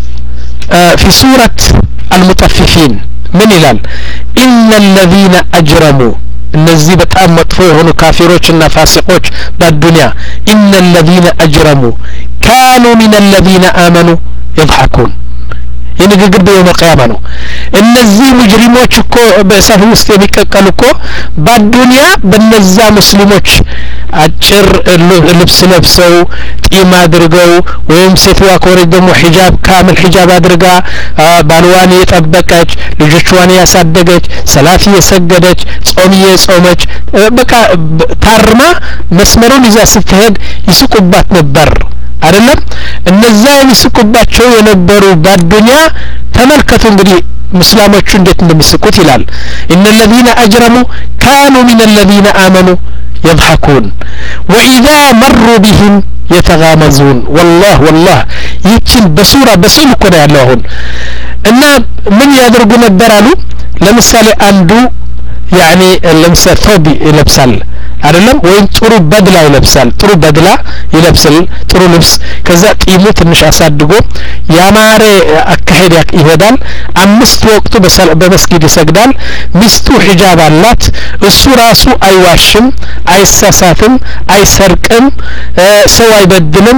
في سورة المطففين من ይላል إن الذين أجرموا እነዚህ በጣም መጥፎ የሆኑ ካፊሮችና ፋሲቆች በዱንያ إن الذين أجرموا كانوا من الذين آمنوا يضحكون የንግግር በየውም ቂያማ ነው እነዚህ ሙጅሪሞች እኮ በእሳት ውስጥ የሚቀቀሉ እኮ በዱንያ በነዛ ሙስሊሞች አጭር ልብስ ለብሰው ጢም አድርገው ወይም ሴትዋ ኮረጅ ደግሞ ሒጃብ ካምል ሒጃብ አድርጋ ባልዋን የጠበቀች ልጆቿን ያሳደገች ሰላት የሰገደች ጾም የጾመች በቃ ታርማ መስመሩን ይዛ ስትሄድ ይስቁባት ነበር አይደለም እነዛ የሚስቁባቸው የነበሩ በዱንያ ተመልከቱ እንግዲህ ሙስሊሞቹ እንዴት እንደሚስቁት ይላል ان الذين اجرموا كانوا من الذين امنوا يضحكون واذا مروا بهم يتغامزون والله والله ይችን በሱራ በስም እኮ ነው ያለው አሁን እና ምን ያደርጉ ነበር አሉ ለምሳሌ አንዱ يعني ለምሳሌ ቶቢ ይለብሳል አይደለም ወይም ጥሩ በድላ ይለብሳል ጥሩ በድላ ይለብሳል ጥሩ ልብስ ከዛ ጢሙ ትንሽ አሳድጎ ያማረ አካሄድ ይሄዳል አምስት ወቅቱ በመስጊድ ይሰግዳል ሚስቱ ሒጃብ አላት እሱ ራሱ አይዋሽም አይሳሳትም አይሰርቅም ሰው አይበድልም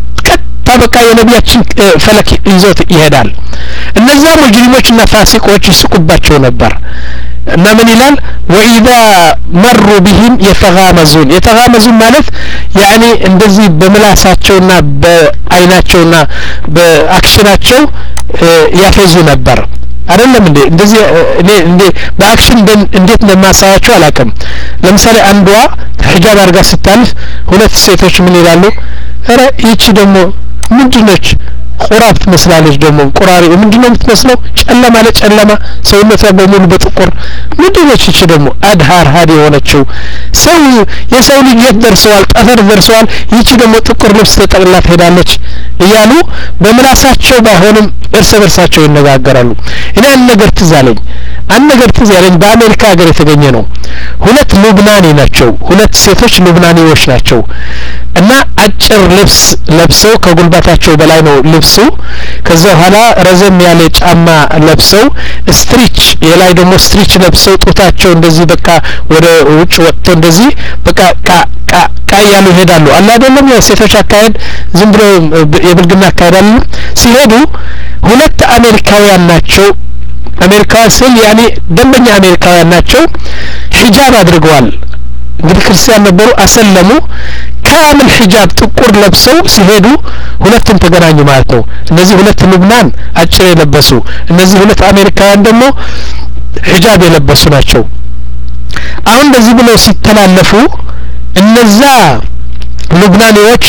በቃ የነቢያችን ፈለክ ይዞት ይሄዳል እነዛ ሙጅሪሞችና ፋሲቆች ይስቁባቸው ነበር እና ምን ይላል وإذا مروا بهم يتغامزون يتغامزون ማለት يعني እንደዚህ በምላሳቸውና በአይናቸውና በአክሽናቸው ያፈዙ ነበር አይደለም እንዴ እንደዚህ እኔ እንዴ በአክሽን እንዴት እንደማሳያቸው አላውቅም ለምሳሌ አንዷ ሒጃብ አድርጋ ስታልፍ ሁለት ሴቶች ምን ይላሉ አረ ይቺ ደግሞ ምንድነች ቁራብ ትመስላለች ደግሞ ቁራሪ ምንድነው የምትመስለው ጨለማ ለጨለማ ሰውነቷ በሙሉ በጥቁር ምንድነች እቺ ደግሞ አድሃር ሀዲ የሆነችው ሰው የሰው ልጅ ይደርሰዋል ጠፈር ደርሰዋል ይቺ ደግሞ ጥቁር ልብስ ተጠቅላ ትሄዳለች እያሉ በምላሳቸው ባይሆንም እርስ በርሳቸው ይነጋገራሉ እኔ አንድ ነገር ትዛለኝ አንድ ነገር ትዛለኝ በአሜሪካ ሀገር የተገኘ ነው ሁለት ሉብናኒ ናቸው ሁለት ሴቶች ሉብናኒዎች ናቸው እና አጭር ልብስ ለብሰው ከጉልባታቸው በላይ ነው ልብሱ ከዛ በኋላ ረዘም ያለ ጫማ ለብሰው ስትሪች የላይ ደግሞ ስትሪች ለብሰው ጡታቸው እንደዚህ በቃ ወደ ውጭ ወጥቶ እንደዚህ በቃ ካ ካ ካያሉ ይሄዳሉ አላ አይደለም የሴቶች አካሄድ ዝም ብሎ የብልግና አካሄድ አለ ሲሄዱ ሁለት አሜሪካውያን ናቸው አሜሪካውያን ስል ያኔ ደንበኛ አሜሪካውያን ናቸው ሒጃብ አድርገዋል እንግዲህ ክርስቲያን ነበሩ አሰለሙ ካምል ሒጃብ ጥቁር ለብሰው ሲሄዱ ሁለቱም ተገናኙ ማለት ነው እነዚህ ሁለት ሉብናን አጭር የለበሱ እነዚህ ሁለት አሜሪካውያን ደግሞ ሒጃብ የለበሱ ናቸው አሁን እንደዚህ ብለው ሲተላለፉ እነዛ ሉብናኒዎች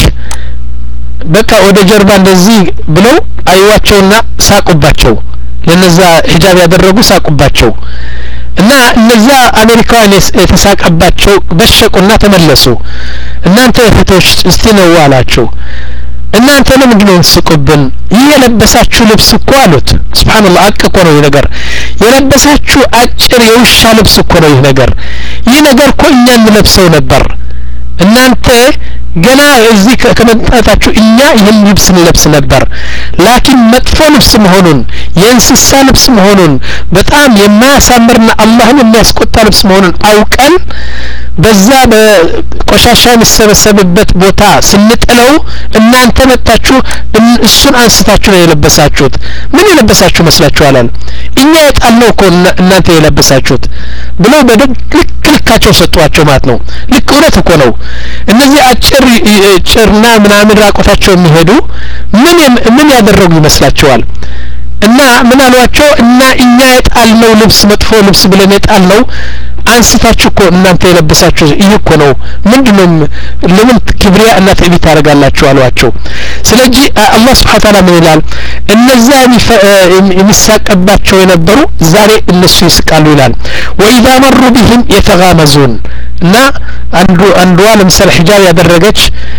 በቃ ወደ ጀርባ እንደዚህ ብለው አይዋቸውና ሳቁባቸው ለነዛ ሒጃብ ያደረጉ ሳቁባቸው እና እነዛ አሜሪካውያን የተሳቀባቸው በሸቁና ተመለሱ እናንተ እህቶች እስቲ ነው አላችሁ እናንተ ለምንድን ነው ስቁብን ይሄ የለበሳችሁ ልብስ እኮ አሉት ሱብሃንአላህ አቀቆ ነው ይሄ ነገር የለበሳችሁ አጭር የውሻ ልብስ እኮ ነው ይሄ ነገር ይሄ ነገር እኮ እኛ እንለብሰው ነበር እናንተ ገና እዚህ ከመጣታችሁ እኛ ይህን ልብስ እንለብስ ነበር ላኪን መጥፎ ልብስ መሆኑን የእንስሳ ልብስ መሆኑን በጣም የማያሳምርና አላህን የሚያስቆጣ ልብስ መሆኑን አውቀን በዛ በቆሻሻ የሚሰበሰብበት ቦታ ስንጥለው እናንተ መጣችሁ እሱን አንስታችሁ ነው የለበሳችሁት ምን የለበሳችሁ መስላችኋል እኛ የጣልነው እኮ እናንተ የለበሳችሁት ብለው በደግ ልክልካቸው ሰጧቸው ማለት ነው ልክ እውነት እኮ ነው እነዚህ አጭር ጭርና ምናምን ራቆታቸው የሚሄዱ ምን ምን ያደረጉ ይመስላችኋል እና ምን አሏቸው እና እኛ የጣልነው ልብስ መጥፎ ልብስ ብለን የጣልነው አንስታችሁ እኮ እናንተ የለበሳችሁ ይሄ እኮ ነው ምንድነው ለምን ክብሪያ እና ትዕቢት ታደርጋላችሁ አሏቸው ስለዚህ አላህ Subhanahu Ta'ala ምን ይላል እነዛ የሚሳቀባቸው የነበሩ ዛሬ እነሱ ይስቃሉ ይላል ወኢዛ መሩ ቢሂም የተጋመዙን እና አንዱ አንዷ ለምሳሌ ሒጃብ ያደረገች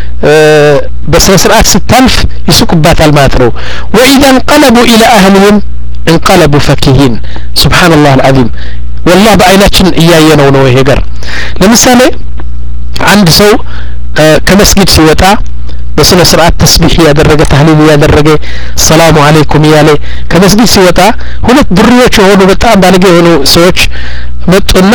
በስነ ስርዓት ስታልፍ ይስቁባታል ማለት ነው ወኢዛ انقلبوا الى اهلهم انقلبوا فكهين سبحان الله العظيم والله بعيناችን እያየነው ነው ይሄ ገር ለምሳሌ አንድ ሰው ከመስጊድ ሲወጣ በስነ ስርዓት ተስቢህ ያደረገ ተህሊል ያደረገ ሰላሙ አለይኩም ያለ ከመስጊድ ሲወጣ ሁለት ድርዮች የሆኑ በጣም ባለጌ የሆኑ ሰዎች መጡና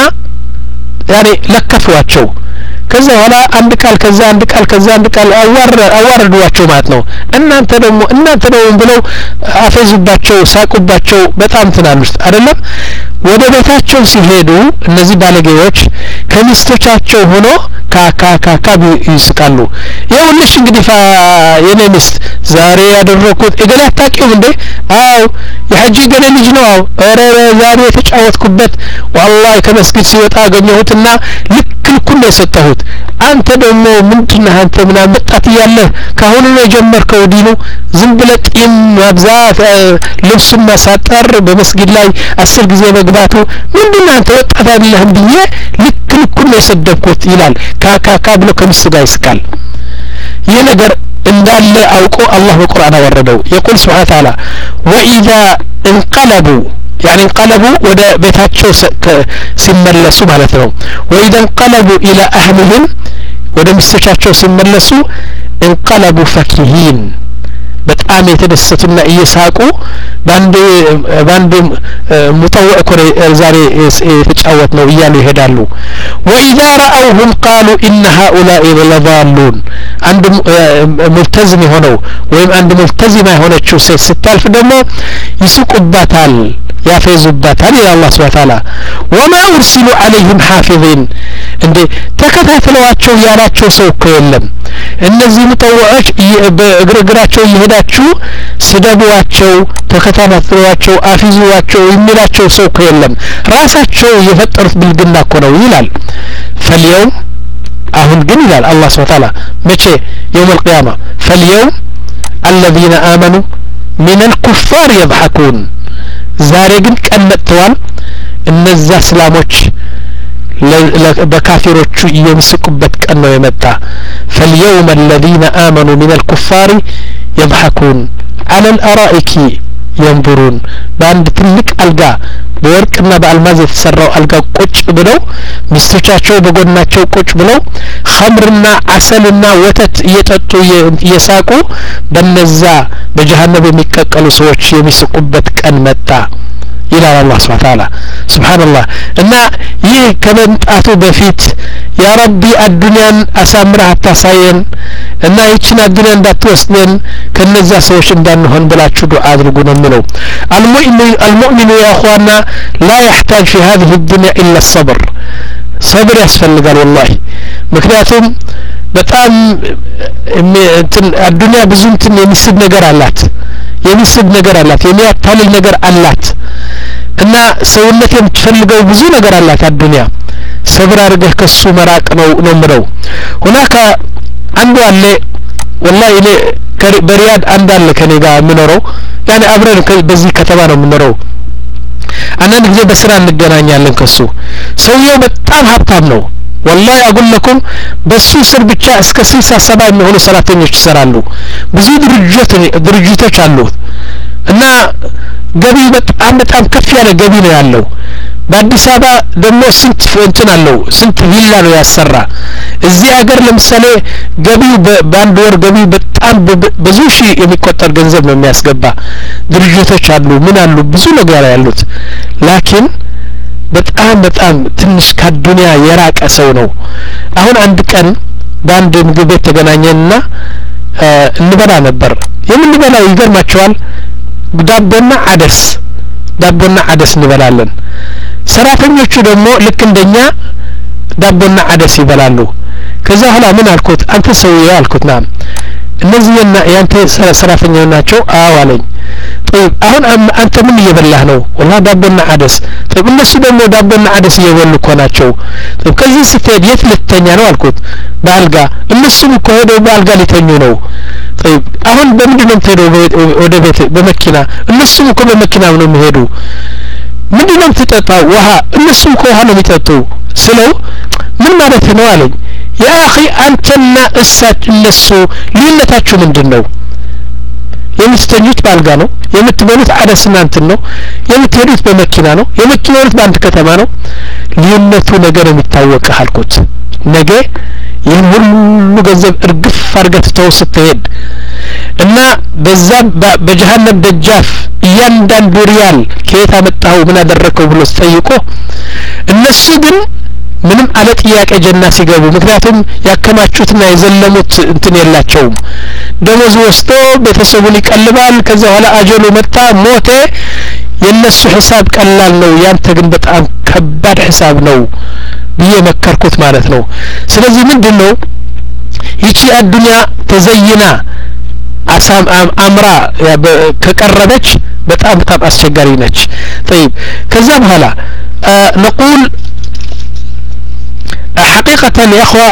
ያኔ ለከፏቸው ከዛ ኋላ አንድ ቃል ከዛ አንድ ቃል ከዛ አንድ ቃል አዋር አዋርዷቸው ማለት ነው እናንተ ደግሞ እናንተ ደግሞ ብለው አፈዙባቸው ሳቁባቸው በጣም ትናንሽ አይደለም ወደ ቤታቸው ሲሄዱ እነዚህ ባለጌዎች ከሚስቶቻቸው ሆኖ ካካካካ ይስቃሉ ይኸውልሽ እንግዲህ የኔ ሚስት ዛሬ ያደረኩት እገሌ አታውቂውም እንዴ አው የሐጂ ገሌ ልጅ ነው አው ኧረ ዛሬ የተጫወትኩበት والله ከመስጊድ ሲወጣ አገኘሁትና ልክ ልኩን ነው የሰጠሁት አንተ ደግሞ ምንድነው አንተ ምን አመጣት ያለ ካሁን ነው የጀመርከው ዲኑ ዝም ብለህ ጢም ማብዛት ልብስን ማሳጠር በመስጊድ ላይ አስር ጊዜ መግባቱ ምንድነው አንተ ወጣት አይደለህም ብዬ ልክ ልኩን ነው የሰደብኩት ይላል ካካካ ብሎ ከሚስቱ ጋር ይስቃል ይሄ ነገር እንዳለ አውቆ አላህ በቁርአን አወረደው يقول سبحانه وتعالى واذا انقلبوا يعني انقلبوا ወደ ቤታቸው ሲመለሱ ማለት ነው واذا انقلبوا الى اهلهم ወደ ሚስቶቻቸው ሲመለሱ انقلبوا فكهين በጣም የተደሰቱና እየሳቁ ባንድ ባንድ ሙተወዕ ኮረ ዛሬ የተጫወት ነው እያሉ ይሄዳሉ واذا راوهم قالوا ان هؤلاء لضالون አንድ ሙልተዝም ሆነው ወይም አንድ ሙልተዚማ ሆነችው ሴት ስታልፍ ደግሞ ይስቁባታል ያፈዙባታል ይላል አላህ Subhanahu Ta'ala وما ارسلوا عليهم حافظين እንዴ ተከታተሏቸው ያላቸው ሰው እኮ የለም እነዚህ ሙተወዖች በእግራቸው ይሄዳችሁ ስደቡዋቸው ተከታተሏቸው አፊዙዋቸው የሚላቸው ሰው እኮ የለም ራሳቸው የፈጠሩት ብልግና እኮ ነው ይላል فاليوم አሁን ግን ይላል አላህ Subhanahu Ta'ala መቼ يوم القيامة فاليوم الذين آمنوا من الكفار يضحكون ዛሬ ግን ቀን መጥቷል እነዛ እስላሞች በካፊሮቹ የሚስቁበት ቀን ነው የመጣ فاليوم الذين آمنوا من الكفار يضحكون على الأرائك ينظرون በአንድ ትልቅ አልጋ በወርቅና በአልማዝ የተሰራው አልጋ ቁጭ ብለው ሚስቶቻቸው በጎናቸው ቁጭ ብለው ኸምርና አሰልና ወተት እየጠጡ እየሳቁ በነዛ በጀሃነም የሚቀቀሉ ሰዎች የሚስቁበት ቀን መጣ ይላል አላህ Subhanahu Ta'ala ሱብሃንአላህ እና ይህ ከመምጣቱ በፊት ያ ረቢ አዱንያን አሳምረህ አታሳየን እና ይችን አዱንያ እንዳትወስደን ከነዛ ሰዎች እንዳንሆን ብላችሁ ዱዓ አድርጉ ነው የሚለው المؤمن المؤمن يا اخوانا لا يحتاج في هذه الدنيا الا الصبر صبر ያስፈልጋል والله ምክንያቱም በጣም እንትን አዱንያ ብዙ እንትን የሚስብ ነገር አላት የሚስብ ነገር አላት የሚያታልል ነገር አላት እና ሰውነት የምትፈልገው ብዙ ነገር አላት አዱንያ ሰብር አድርገህ ከሱ መራቅ ነው ነው ምለው ሁናካ አንዱ አለ والله እኔ በሪያድ አንድ አለ ከኔ ጋር ምኖረው ያኔ አብረን በዚህ ከተማ ነው ምኖረው አንዳንድ ጊዜ በስራ እንገናኛለን ከሱ ሰውየው በጣም ሀብታም ነው والله اقول لكم በሱ ስር ብቻ እስከ ስልሳ ሰባ የሚሆኑ ሰራተኞች ይሰራሉ ብዙ ድርጅት ድርጅቶች አሉ እና ገቢ በጣም በጣም ከፍ ያለ ገቢ ነው ያለው በአዲስ አበባ ደግሞ ስንት እንትን አለው ስንት ቪላ ነው ያሰራ እዚህ ሀገር ለምሳሌ ገቢው በአንድ ወር ገቢው በጣም ብዙ ሺህ የሚቆጠር ገንዘብ ነው የሚያስገባ ድርጅቶች አሉ ምን አሉ ብዙ ነገር ያሉት ላኪን በጣም በጣም ትንሽ ከዱንያ የራቀ ሰው ነው አሁን አንድ ቀን በአንድ ምግብ ቤት ተገናኘንና እንበላ ነበር የምንበላው ይገርማቸዋል ዳቦና አደስ ዳቦና አደስ እንበላለን ሰራተኞቹ ደግሞ ልክ እንደኛ ዳቦና አደስ ይበላሉ ከዛ ኋላ ምን አልኩት አንተ ሰውዬ አልኩትና እነዚህና ያንተ ሰራተኛው ናቸው አዎ አለኝ طيب አሁን አንተ ምን እየበላህ ነው والله ዳቦና አደስ طيب እነሱ ደግሞ ዳቦና አደስ እየበሉ እኮ ናቸው طيب ከዚህ ስትሄድ የት ልተኛ ነው አልኩት በአልጋ እነሱም እኮ ሄደው በአልጋ ሊተኙ ነው طيب አሁን በምንድን ነው የምትሄደው ወደ ቤት በመኪና እነሱም እኮ በመኪና ነው የሚሄዱ ምንድን ነው የምትጠጣው ውሃ እነሱም እኮ ውሃ ነው የሚጠጡ ስለው ምን ማለት ነው አለኝ ያ اخي አንተና እሳት እነሱ ልዩነታችሁ ምንድነው የምትተኙት ባልጋ ነው የምትበሉት አደስና እንትን ነው የምትሄዱት በመኪና ነው የምትኖሩት በአንድ ከተማ ነው ልዩነቱ ነገር የሚታወቅ አልኩት ነገ ይሄን ሁሉ ገንዘብ እርግፍ አርገት ተወስተሄድ እና በዛ በጀሃነም ደጃፍ እያንዳንዱ ሪያል ከየት አመጣው ምን አደረከው ብሎ ጠይቆ እነሱ ግን ምንም አለ ጥያቄ ጀና ሲገቡ ምክንያቱም ያከማቹትና የዘለሙት እንትን የላቸውም ደሞዝ ወስዶ ቤተሰቡን ይቀልባል ከዛ ኋላ አጀሉ መጣ ሞተ የነሱ ሂሳብ ቀላል ነው ያንተ ግን በጣም ከባድ ሂሳብ ነው ብዬ መከርኩት ማለት ነው ስለዚህ ምንድነው ይቺ አዱንያ ተዘይና አሳም አምራ ከቀረበች በጣም በጣም አስቸጋሪ ነች طيب ከዛ በኋላ نقول حقيقة يا اخوة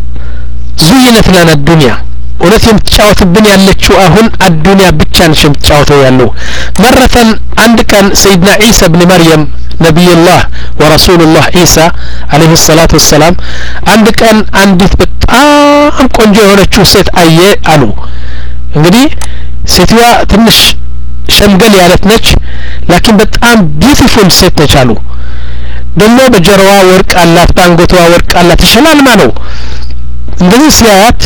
زينت لنا الدنيا እውነት የምትጫወትብን ያለችው አሁን አዱንያ ብቻ ነች የምትጫወተው ያለው መረተን አንድ ቀን ሰይድና ዒሳ ኢብኑ መርየም ነብዩላህ ወረሱሉላህ ዒሳ አለይሂ ሰላቱ ወሰላም አንድ ቀን አንዲት በጣም ቆንጆ የሆነችው ሴት አየ አሉ እንግዲህ ሴትዋ ትንሽ ሸምገል ያለት ነች ላኪን በጣም ቢዩቲፉል ሴት ነች አሉ ደግሞ በጀርዋ ወርቅ አላት ባንጎቷ ወርቅ አላት ተሸላልማ ነው እንደዚህ ሲያያት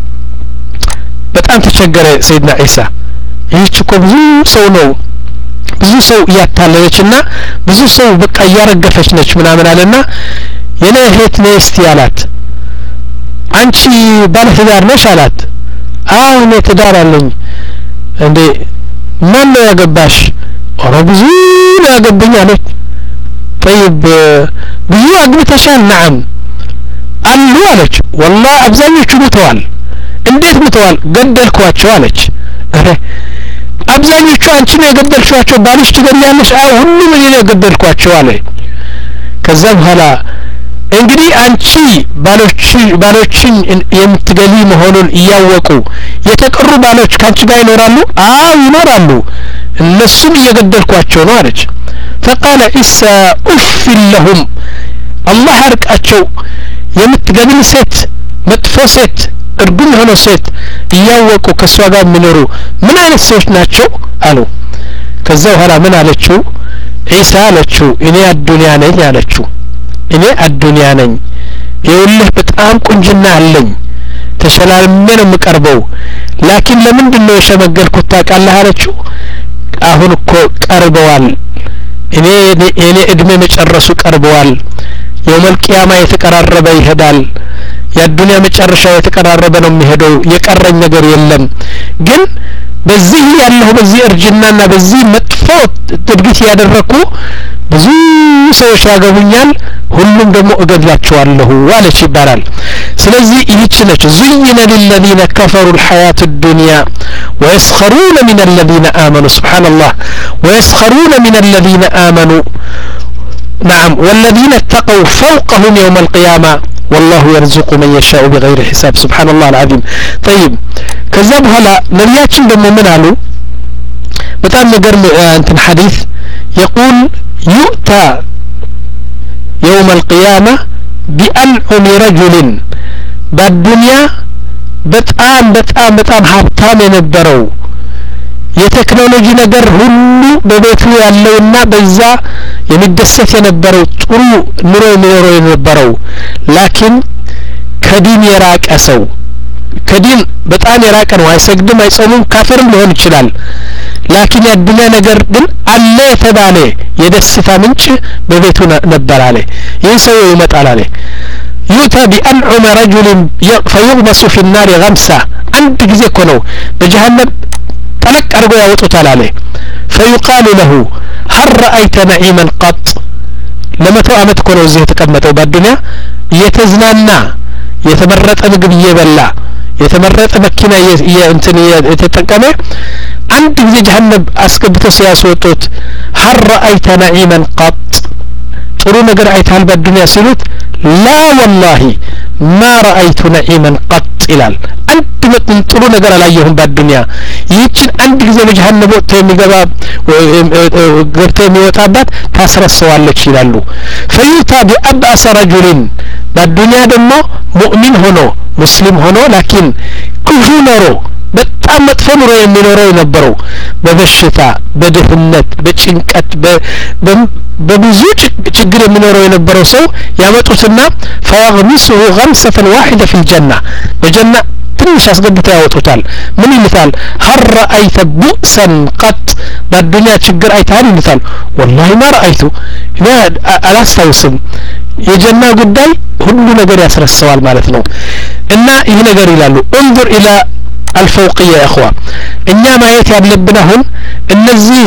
በጣም ተቸገረ ሰይድና ዒሳ ይህች እኮ ብዙ ሰው ነው ብዙ ሰው ያታለለችና ብዙ ሰው በቃ ያረገፈች ነች ምናምን አለና የኔ እህት ነሽ ያላት አንቺ ባለትዳር ነሽ አላት አዎ እኔ ትዳር አለኝ እንዴ ማን ነው ያገባሽ ኧረ ብዙ ነው ያገባኝ አለች طيب ብዙ አግብተሻል نعم አሉ አለች والله አብዛኞቹ ሞተዋል እንዴት ሞተዋል ገደልኳቸው አለች አረ አብዛኞቹ አንቺ ነው የገደልሻቸው ባልሽ ትገኛለሽ አዎ ሁሉም እኔ ነው የገደልኳቸው አለ ከዛ በኋላ እንግዲህ አንቺ ባሎች ባሎችን የምትገሊ መሆኑን እያወቁ የተቀሩ ባሎች ካንቺ ጋር ይኖራሉ አዎ ይኖራሉ እነሱም እየገደልኳቸው ነው አለች فقال عيسى اف لهم الله አርቃቸው የምትገድል ሴት መጥፎ ሴት እርጉም ሆኖ ሴት እያወቁ ከሷ ጋር የሚኖሩ ምን አይነት ሰዎች ናቸው አሉ ከዛ በኋላ ምን አለችው ዒሳ አለችው እኔ አዱንያ ነኝ አለችው እኔ አዱንያ ነኝ ይኸውልህ በጣም ቁንጅና አለኝ ተሸላልሜ ነው የምቀርበው ላኪን ለምንድን ነው የሸመገልኩት ታውቃለህ አለችው አሁን እኮ ቀርበዋል እኔ እኔ እድሜ መጨረሱ ቀርበዋል የውመል ቂያማ የተቀራረበ ይሄዳል የዱንያ መጨረሻ የተቀራረበ ነው የሚሄደው የቀረኝ ነገር የለም ግን በዚህ ያለው በዚህ እርጅናና በዚህ መጥፎ ድርጊት ያደረኩ ብዙ ሰዎች ያገቡኛል ሁሉም ደግሞ እገድላቸዋለሁ ዋለች ይባላል ስለዚህ ይህች ነች زين للذين كفروا الحياة الدنيا ويسخرون من الذين آمنوا سبحان الله ويسخرون من الذين آمنوا نعم والذين اتقوا فوقهم يوم القيامة والله يرزق من يشاء بغير حساب سبحان الله العظيم طيب كذب هلا نبياتنا دم من قالوا بتاع نجرم انت الحديث يقول يؤتى يوم القيامة بأنعم رجل بالدنيا بتام بتام بتام حبتام ينبرو የቴክኖሎጂ ነገር ሁሉ በቤቱ ያለውና በዛ የሚደሰት የነበረው ጥሩ ኑሮ የሚኖረው የነበረው ላኪን ከዲን የራቀ ሰው ከዲን በጣም የራቀ ነው አይሰግድም አይጾምም ካፍርም ሊሆን ይችላል ላኪን የዱንያ ነገር ግን አለ የተባለ የደስታ ምንጭ በቤቱ ነበር አለ ይህ ሰው ይመጣል አለ يؤتى بأنعم رجل فيغمس في النار غمسة عند ጊዜ እኮ ነው በጀሃነም ጠለቅ አድርጎ ያወጡታል አለ فيقال له هل رأيت نعيما قط ለመቶ አመት እኮ ነው እዚህ የተቀመጠው በዱንያ እየተዝናና የተመረጠ ምግብ እየበላ የተመረጠ መኪና እንትን የተጠቀመ አንድ ጊዜ ጀሃነም አስገብቶ ሲያስወጡት هل رأيت نعيما قط ጥሩ ነገር አይታል በዱንያ ሲሉት لا والله ما رأيت نعيما قط ይላል አንድ መጥን ጥሩ ነገር አላየሁም በዱንያ ይህችን አንድ ጊዜ በጀሃነም ወጥቶ የሚገባ ገብቶ የሚወጣባት ታስረሳዋለች ይላሉ فيؤتى بأبأس رجل በዱንያ ደግሞ ሙእሚን ሆኖ ሙስሊም ሆኖ ላኪን ክፉ ኖሮ በጣም መጥፎ ኑሮ የሚኖረው የነበረው በበሽታ በድህነት በጭንቀት በብዙ ችግር የሚኖረው የነበረው ሰው ያመጡትና فيغمسه غمسة واحدة في الجنة በጀና ትንሽ አስገብተው ያወጡታል ምን ይልታል هل رأيت بؤسا قط በዱንያ ችግር አይታል ይልታል والله ما رأيت እኔ አላስታውስም የጀና ጉዳይ ሁሉ ነገር ያስረሳዋል ማለት ነው እና ይሄ ነገር ይላሉ انظر الى الفوقية يا اخوان እኛ ማየት ያለብን አሁን እነዚህ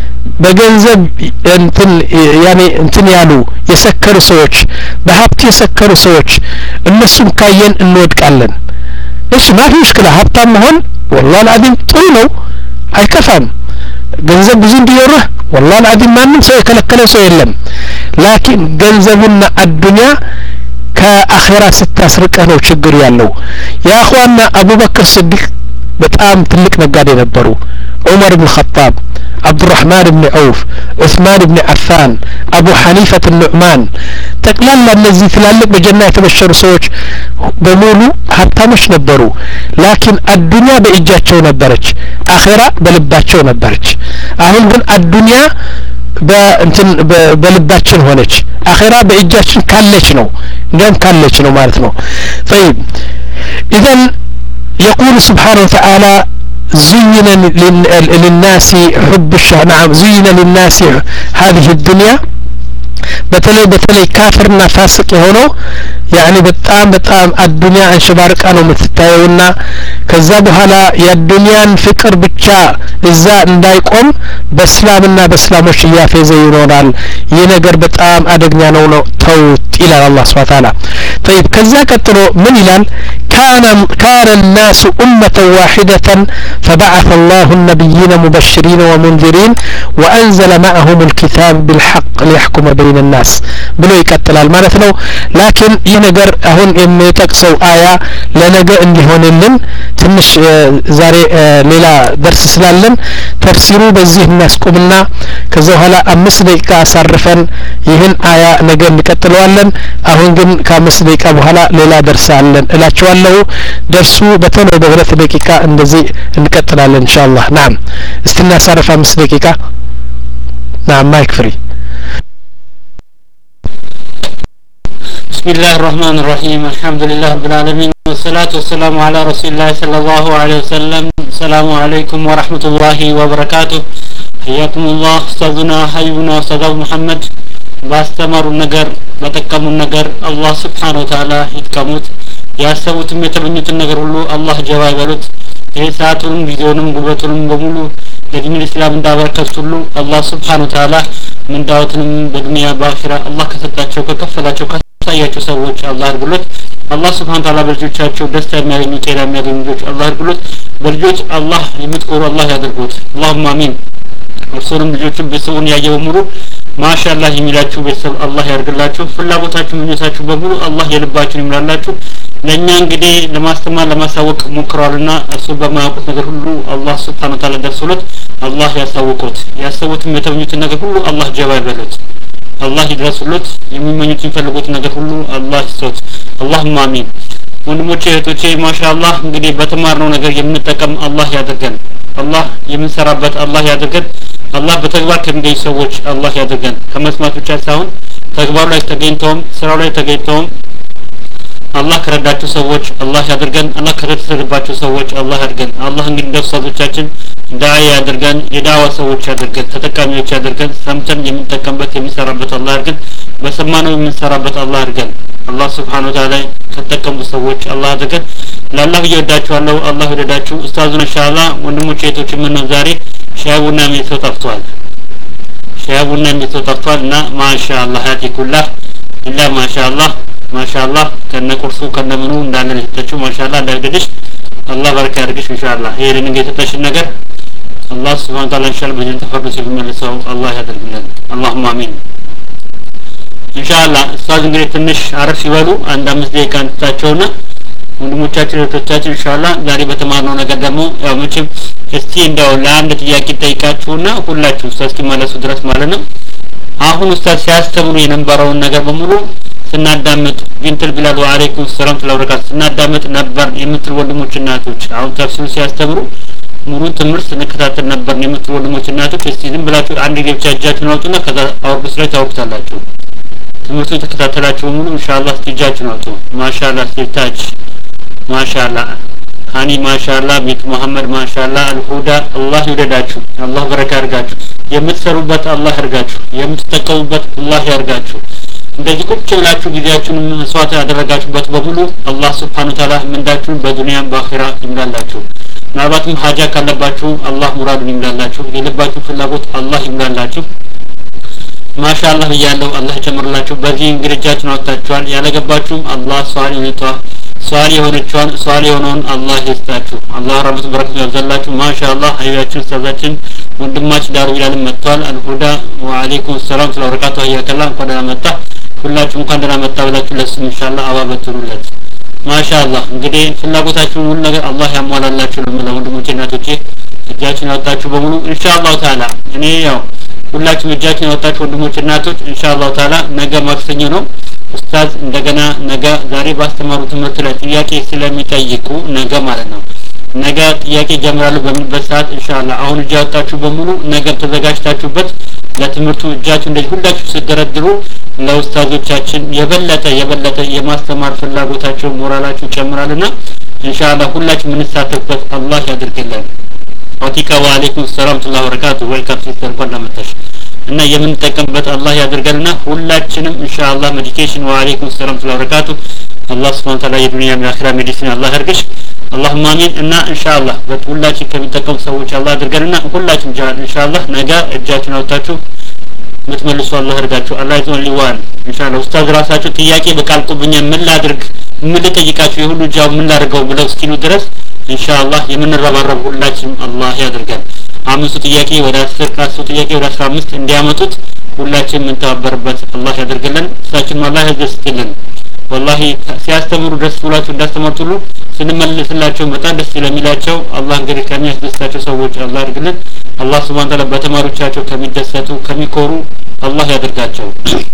በገንዘብ እንትን ያኔ እንትን ያሉ የሰከሩ ሰዎች በሀብት የሰከሩ ሰዎች እነሱን ካየን እንወድቃለን እሺ ማፊ ሙሽክላ ሀብታም መሆን والله العظيم ጥሩ ነው አይከፋም ገንዘብ ብዙ እንዲኖርህ والله العظيم ማንም ሰው የከለከለ ሰው የለም ላኪን ገንዘቡና አዱንያ ከአኺራ ስታስርቀህ ነው ችግር ያለው ያ اخوانا አቡበክር ሲዲቅ በጣም ትልቅ ነጋዴ ነበሩ ዑመር ኢብኑ ኸጣብ عبد الرحمن بن عوف عثمان بن عفان ابو حنيفة النعمان ጠቅላላ እነዚህ ትላልቅ በጀና የተበሸሩ ሰዎች በሙሉ ሀብታሞች ነበሩ ላኪን አዱንያ በእጃቸው ነበረች አኺራ በልባቸው ነበረች አሁን ግን አዱንያ በእንትን በልባችን ሆነች አኺራ በእጃችን ካለች ነው እንደም ካለች ነው ማለት ነው طيب اذا يقول سبحانه وتعالى زين للناس حب الشهوات نعم زين للناس هذه الدنيا በተለይ በተለይ ካፍርና ፋሲቅ ሆኖ ያኒ በጣም በጣም አዱንያ አንሽባርቃ ነው የምትታየውና ከዛ በኋላ የአዱንያን ፍቅር ብቻ እዛ እንዳይቆም በእስላምና በእስላሞች እያፈዘ ይኖራል ይህ ነገር በጣም አደገኛ ነው ነው ተውት ይላል አላህ Subhanahu Wa Ta'ala طيب ከዛ ቀጥሎ ምን ይላል كان كان الناس أمة واحدة فبعث الله النبيين مبشرين ومنذرين وأنزل معهم الكتاب بالحق ليحكم بين الناس ብሎ ይቀጥላል ማለት ነው ላኪን ይህ ነገር አሁን የሚጠቅሰው አያ ለነገ እንዲሆንልን ትንሽ ዛሬ ሌላ ደርስ ስላለን ተፍሲሩ በዚህ እናስቆምና ከዛ በኋላ አምስት ደቂቃ አሳርፈን ይህን አያ ነገ እንቀጥለዋለን አሁን ግን ከአምስት ደቂቃ በኋላ ሌላ ደርስ አለን እላችኋለሁ ደርሱ በተነ በሁለት ደቂቃ እንደዚህ እንቀጥላለን ኢንሻአላህ ናም እስቲ እናሳርፍ አምስት ደቂቃ ናም ማይክ ፍሪ بسم الله الرحمن الرحيم الحمد لله رب العالمين والصلاة والسلام على رسول الله صلى الله عليه وسلم السلام عليكم ورحمة الله وبركاته حياكم الله أستاذنا حبيبنا أستاذ محمد باستمروا النجر بتكموا النجر الله سبحانه وتعالى يتكموت ያሰቡት የተመኙት ነገር ሁሉ አላህ ጀዋይ በሉት የሳቱን ቪዲዮንም ጉልበቱንም በሙሉ ለዲን እስላም እንዳበረከቱ ሁሉ አላህ Subhanahu Wa Ta'ala ምን ዳውትንም በዱንያ በአኺራ አላህ ከሰጣቸው ከከፈላቸው ካሳያቸው ሰዎች አላህ አድርጉለት አላህ Subhanahu Wa Ta'ala በልጆቻቸው ደስታ የሚያገኙ ጤና የሚያገኙ ልጆች አላህ አድርጉለት በልጆች አላህ የምትቆሩ አላህ ያድርጉት اللهم አሚን እርሱንም ልጆችን ቤተሰቡን ያየ በሙሉ ማሻአላህ የሚላችሁ ቤተሰብ አላህ ያርግላችሁ ፍላጎታችሁ ምኞታችሁ በሙሉ አላህ የልባችሁን ይምላላችሁ ለኛ እንግዲህ ለማስተማር ለማሳወቅ ሞክሯልና እሱ በማያውቁት ነገር ሁሉ አላህ Subhanahu Wa Ta'ala ደርሶለት አላህ ያሳውቁት ያሰቡትም የተመኙትን ነገር ሁሉ አላህ ጀባ ይበሉት አላህ ይድረስሉት የሚመኙት የሚፈልጉት ነገር ሁሉ አላህ ይስጡት اللهم አሚን ወንድሞቼ እህቶቼ ማሻአላህ እንግዲህ በተማርነው ነገር የምንጠቀም አላህ ያድርገን አላህ የምንሰራበት አላህ ያድርገን አላህ በተግባር ከሚገኙ ሰዎች አላህ ያድርገን ከመስማት ብቻ ሳይሆን ተግባሩ ላይ ተገኝተውም ስራው ላይ ተገኝተውም አላህ ከረዳችሁ ሰዎች አላህ ያድርገን አላህ ከረዳችሁ ሰዎች አላህ ያድርገን አላህ እንግዲህ ደርሳቶቻችን ዳዒ ያድርገን የዳዋ ሰዎች ያድርገን ተጠቃሚዎች ያድርገን ሰምተን የምንጠቀምበት የሚሰራበት አላህ ያድርገን በሰማነው የምንሰራበት አላህ ያድርገን አላህ Subhanahu Wa Ta'ala ከተጠቀሙ ሰዎች አላህ ያድርገን ለአላህ ይወዳችኋለሁ አላህ ይወዳችሁ ኡስታዙን ኢንሻአላህ ወንድሞቼ እህቶቼ ምን ነው ዛሬ ሻይ ቡና የሚሰጥ ጠፍቷል ሻይ ቡና የሚሰጥ ጠፍቷልና ማሻአላህ ያቲኩላህ ኢላ ማሻአላህ ማሻአላህ ከነቁርሱ ከነምኑ እንዳለ ለተችሁ ማሻአላህ እንዳይደድሽ አላህ በረካ ያድርግሽ ኢንሻአላህ ይሄንን እንገተተሽ ነገር አላህ Subhanahu Wa Ta'ala ኢንሻአላህ በጀነት ፈርዶስ ይመልሰው አላህ ያደርግልን اللهم አሚን ኢንሻአላህ ኡስታዝ እንግዲህ ትንሽ አረፍ ይበሉ አንድ አምስት ደቂቃ እንታቸውና ወንድሞቻችን እህቶቻችን ኢንሻአላህ ዛሬ በተማርነው ነገር ደግሞ ያው መቼም እስቲ እንደው ለአንድ ጥያቄ ጠይቃችሁና ሁላችሁ ኡስታዝ እስኪመለሱ ድረስ ማለት ነው አሁን ኡስታዝ ሲያስተምሩ የነበረውን ነገር በሙሉ ስናዳምጥ ቢንተል ቢላል ወአለይኩም ሰላም ተላውረካት ስናዳምጥ ነበር የምትል ወንድሞች እናቶች አሁን ተፍሲሩ ሲያስተምሩ ሙሉ ትምህርት ስንከታተል ነበር የምትል ወንድሞች እናቶች እስቲ ዝም ብላችሁ አንድ ጊዜ ብቻ እጃችሁን አውጡና ከዛ አውርዱስ ላይ ታውቁታላችሁ ትምህርቱን ተከታተላችሁ ሙሉ ኢንሻአላህ እጃችሁን አውጡ ማሻአላህ ሲታች ማሻአላህ ሃኒ ማሻአላህ ቤት መሐመድ ማሻአላህ አልሁዳ አላህ ይወደዳችሁ አላህ በረካ ያርጋችሁ የምትሰሩበት አላህ ያርጋችሁ የምትጠቀሙበት አላህ ያርጋችሁ እንደዚህ ቁጭ ብላችሁ ጊዜያችሁን መስዋዕት ያደረጋችሁበት በሙሉ አላህ Subhanahu Wa Ta'ala ምንዳችሁን በዱንያም በአኺራ ይምላላችሁ ምናልባትም ሀጃ ካለባችሁ አላህ ሙራዱን ይምላላችሁ የልባችሁ ፍላጎት አላህ ይምላላችሁ ማሻአላህ ይያለው አላህ ይጨምርላችሁ በዚህ እንግዲያችሁን አውጣችኋል ያለገባችሁም አላህ ሷሊህ ይቷ ሷሊህ የሆነችውን ሷሊህ የሆነውን አላህ ይስጣችሁ አላህ ረህመቱ በረከቱ ያብዛላችሁ ማሻአላህ ሀያችሁ ኡስታዛችን ወንድማችን ዳሩ ይላል መጥቷል አልሁዳ ወአለይኩም ሰላም ወበረካቱ ያከላ እንኳን ደህና መጣ ሁላችሁም እንኳን ደህና መጣ ብላችሁ ለሱ ኢንሻአላህ አባበቱሩለት ማሻአላህ እንግዲህ ፍላጎታችሁን ሁሉ ነገር አላህ ያሟላላችሁ ነው ወንድሞቼ እናቶቼ እጃችሁን አውጣችሁ በሙሉ ኢንሻአላህ ተዓላ እኔ ያው ሁላችሁም እጃችሁን አውጣችሁ ወንድሞቼ እናቶች ኢንሻአላህ ተዓላ ነገ ማክሰኞ ነው ኡስታዝ እንደገና ነገ ዛሬ ባስተማሩ ትምህርት ላይ ጥያቄ ስለሚጠይቁ ነገ ማለት ነው ነገ ጥያቄ ጀምራሉ በሚልበት ሰዓት ኢንሻአላህ አሁን እጅ አውጣችሁ በሙሉ ነገ ተዘጋጅታችሁበት ለትምህርቱ እጃችሁ እንደዚህ ሁላችሁ ሲደረድሩ ለኡስታዞቻችን የበለጠ የበለጠ የማስተማር ፍላጎታቸው ሞራላችሁ ይጨምራልና ኢንሻአላህ ሁላችሁ ምንሳተፍበት አላህ ያድርግልን አቲካ ወአለይኩም ሰላም ወበረካቱ ዌልካም ሲስተር ቆንዳመጣሽ እና የምንጠቀምበት አላህ ያድርገልና ሁላችንም ኢንሻአላህ ሜዲኬሽን ወአለይኩም ሰላም ወበረካቱ አላህ Subhanahu Wa Ta'ala የዱንያም የአኺራ ሜዲሲን አላህ ያርግሽ اللهم آمين እና ኢንሻአላህ በሁላችን ከሚጠቀሙ ሰዎች አላህ ያድርገንና ሁላችን ጃን ኢንሻአላህ ነገ እጃችሁን አውጣችሁ ምትመልሱ አላህ ያርጋችሁ አላህ ይዞን ሊዋን ኢንሻአላህ ኡስታዝ ራሳችሁ ጥያቄ በቃልቁብኛ ምን ላድርግ ምን ልጠይቃችሁ የሁሉ ጃው ምን ላድርገው ብለው እስኪሉ ድረስ ኢንሻአላህ የምንረባረብ ሁላችን አላህ ያድርገን አምስቱ ጥያቄ ወደ አስር ከአስሩ ጥያቄ ወደ አስራ አምስት እንዲያመጡት ሁላችን ምን ተባበርበት አላህ ያድርግልን እሳችን አላህ ያስደስትልን والله ሲያስተምሩ ደስ ብሏቸው እንዳስተማሩት ሁሉ ስንመልስላቸው በጣም ደስ ስለሚላቸው አላህ እንግዲህ ከሚያስደስታቸው ሰዎች አላህ ያድርግልን አላህ Subhanahu Wa Ta'ala በተማሪዎቻቸው ከሚደሰቱ ከሚኮሩ አላህ ያድርጋቸው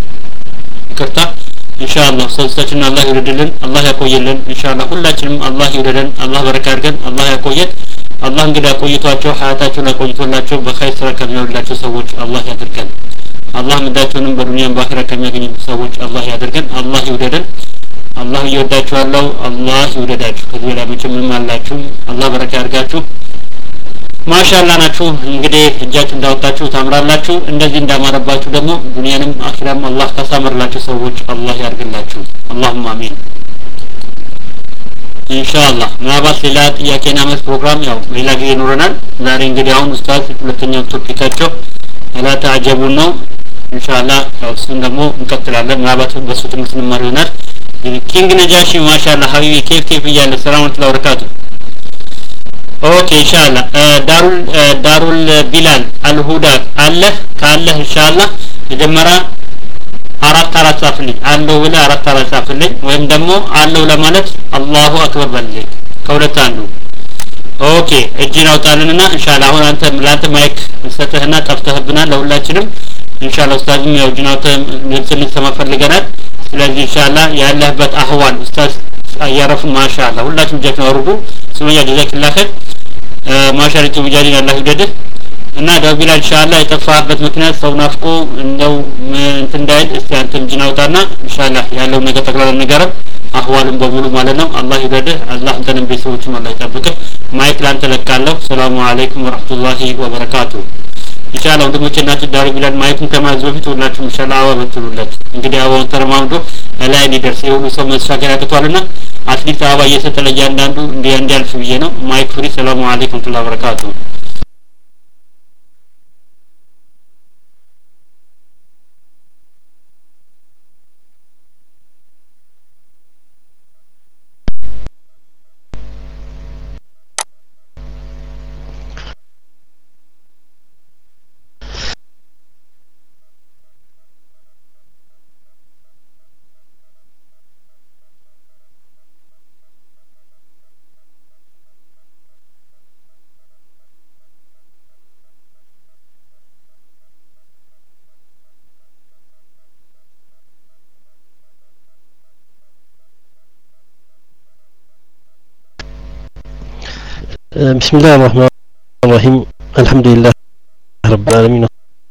ይቅርታ ኢንሻአላህ ሰውታችን አላህ ይወድልን አላህ ያቆየልን ኢንሻአላህ ሁላችንም አላህ ይወደደን አላህ በረካ ያድርገን አላህ ያቆየን አላህ እንግዲህ ያቆይቷቸው ሀያታቸውን ያቆይቶላቸው በኸይር ስራ ከሚያውላቸው ሰዎች አላህ ያድርገን አላህ ምዳቸውንም በዱንያም በአኺራ ከሚያገኙ ሰዎች አላህ ያድርገን አላህ ይወደደን አላህ ይወዳችኋለሁ አላህ ይወደዳችሁ ከዚህ በላይ መቼም ምን አላችሁ አላህ በረካ ያርጋችሁ ማሻአላህ ናችሁ እንግዲህ እጃችሁ እንዳወጣችሁ ታምራላችሁ እንደዚህ እንዳማረባችሁ ደግሞ ዱንያንም አኺራም አላህ ካሳመረላችሁ ሰዎች አላህ ያርግላችሁ اللهم አሚን ኢንሻአላህ ምናልባት ሌላ ጥያቄና መልስ ፕሮግራም ያው ሌላ ጊዜ ይኖረናል ዛሬ እንግዲህ አሁን ኡስታዝ ሁለተኛው ቶፒካቸው لا تعجبون ነው ኢንሻአላህ ያው እሱን ደግሞ እንቀጥላለን ምናልባት በሱ ትምህርት እንማር ይሆናል ኪንግ ነጃሺ ማሻአላህ ሀቢቢ ኬፍ ኬፍ ይያለ ሰላም አለይኩም ወበረካቱ ኦኬ ኢንሻአላህ ዳሩል ዳሩል ቢላል አልሁዳ አለ ካለ ኢንሻአላህ መጀመሪያ አራት አራት ጻፍልኝ አለው ወለ አራት አራት ጻፍልኝ ወይም ደግሞ አለው ለማለት አላሁ አክበር በልልኝ ከሁለት አንዱ ኦኬ እጅን አውጣልንና ኢንሻአላህ አሁን አንተ ላንተ ማይክ ሰተህና ጠፍተህብናል ለሁላችንም ኢንሻአላህ ኡስታዝም ያው ጅናውተ ንጽህና ተማፈልገናል ስለዚህ ኢንሻአላህ ያለህበት አህዋል ኡስታዝ አያረፉ ማሻአላህ ሁላችሁም ጀክና ወርዱ ሱመያ ጀዛከላህ ኸይር ማሻአላህ ተውጃሊ አላህ ይወደድህ እና ዳቢላ ኢንሻአላህ የጠፋበት ምክንያት ሰው ናፍቆ እንደው እንትን እንዳይል እስቲ አንተም ጅናውታና ኢንሻአላህ ያለው ነገር ተግላላ ነገር አህዋልን በሙሉ ማለት ነው አላህ ይረዳህ አላህ አንተንም ቤተሰቦችም አላህ ይጠብቅህ ማይክ ላንተ ለካለሁ ሰላም አለይኩም ወራህመቱላሂ ወበረካቱ ኢንሻአላህ ወንድሞቼ እናንተ ዳሩ ቢላል ማይኩን ከማዝ በፊት ሁላችሁም ኢንሻአላህ አዋ በትሉለት እንግዲህ አዋውን ተረማምዶ ላይ ሊደርስ የሁሉ ሰው መስፋቂያ ያቀቷልና አትሊስት አባ እየሰጠ ለእያንዳንዱ እንዲያ እንዲያልፍ ብዬ ነው ማይክ ፍሪ ሰላም አለይኩም ወራህመቱላሂ ወበረካቱ بسم الله الرحمن الرحيم الحمد لله رب العالمين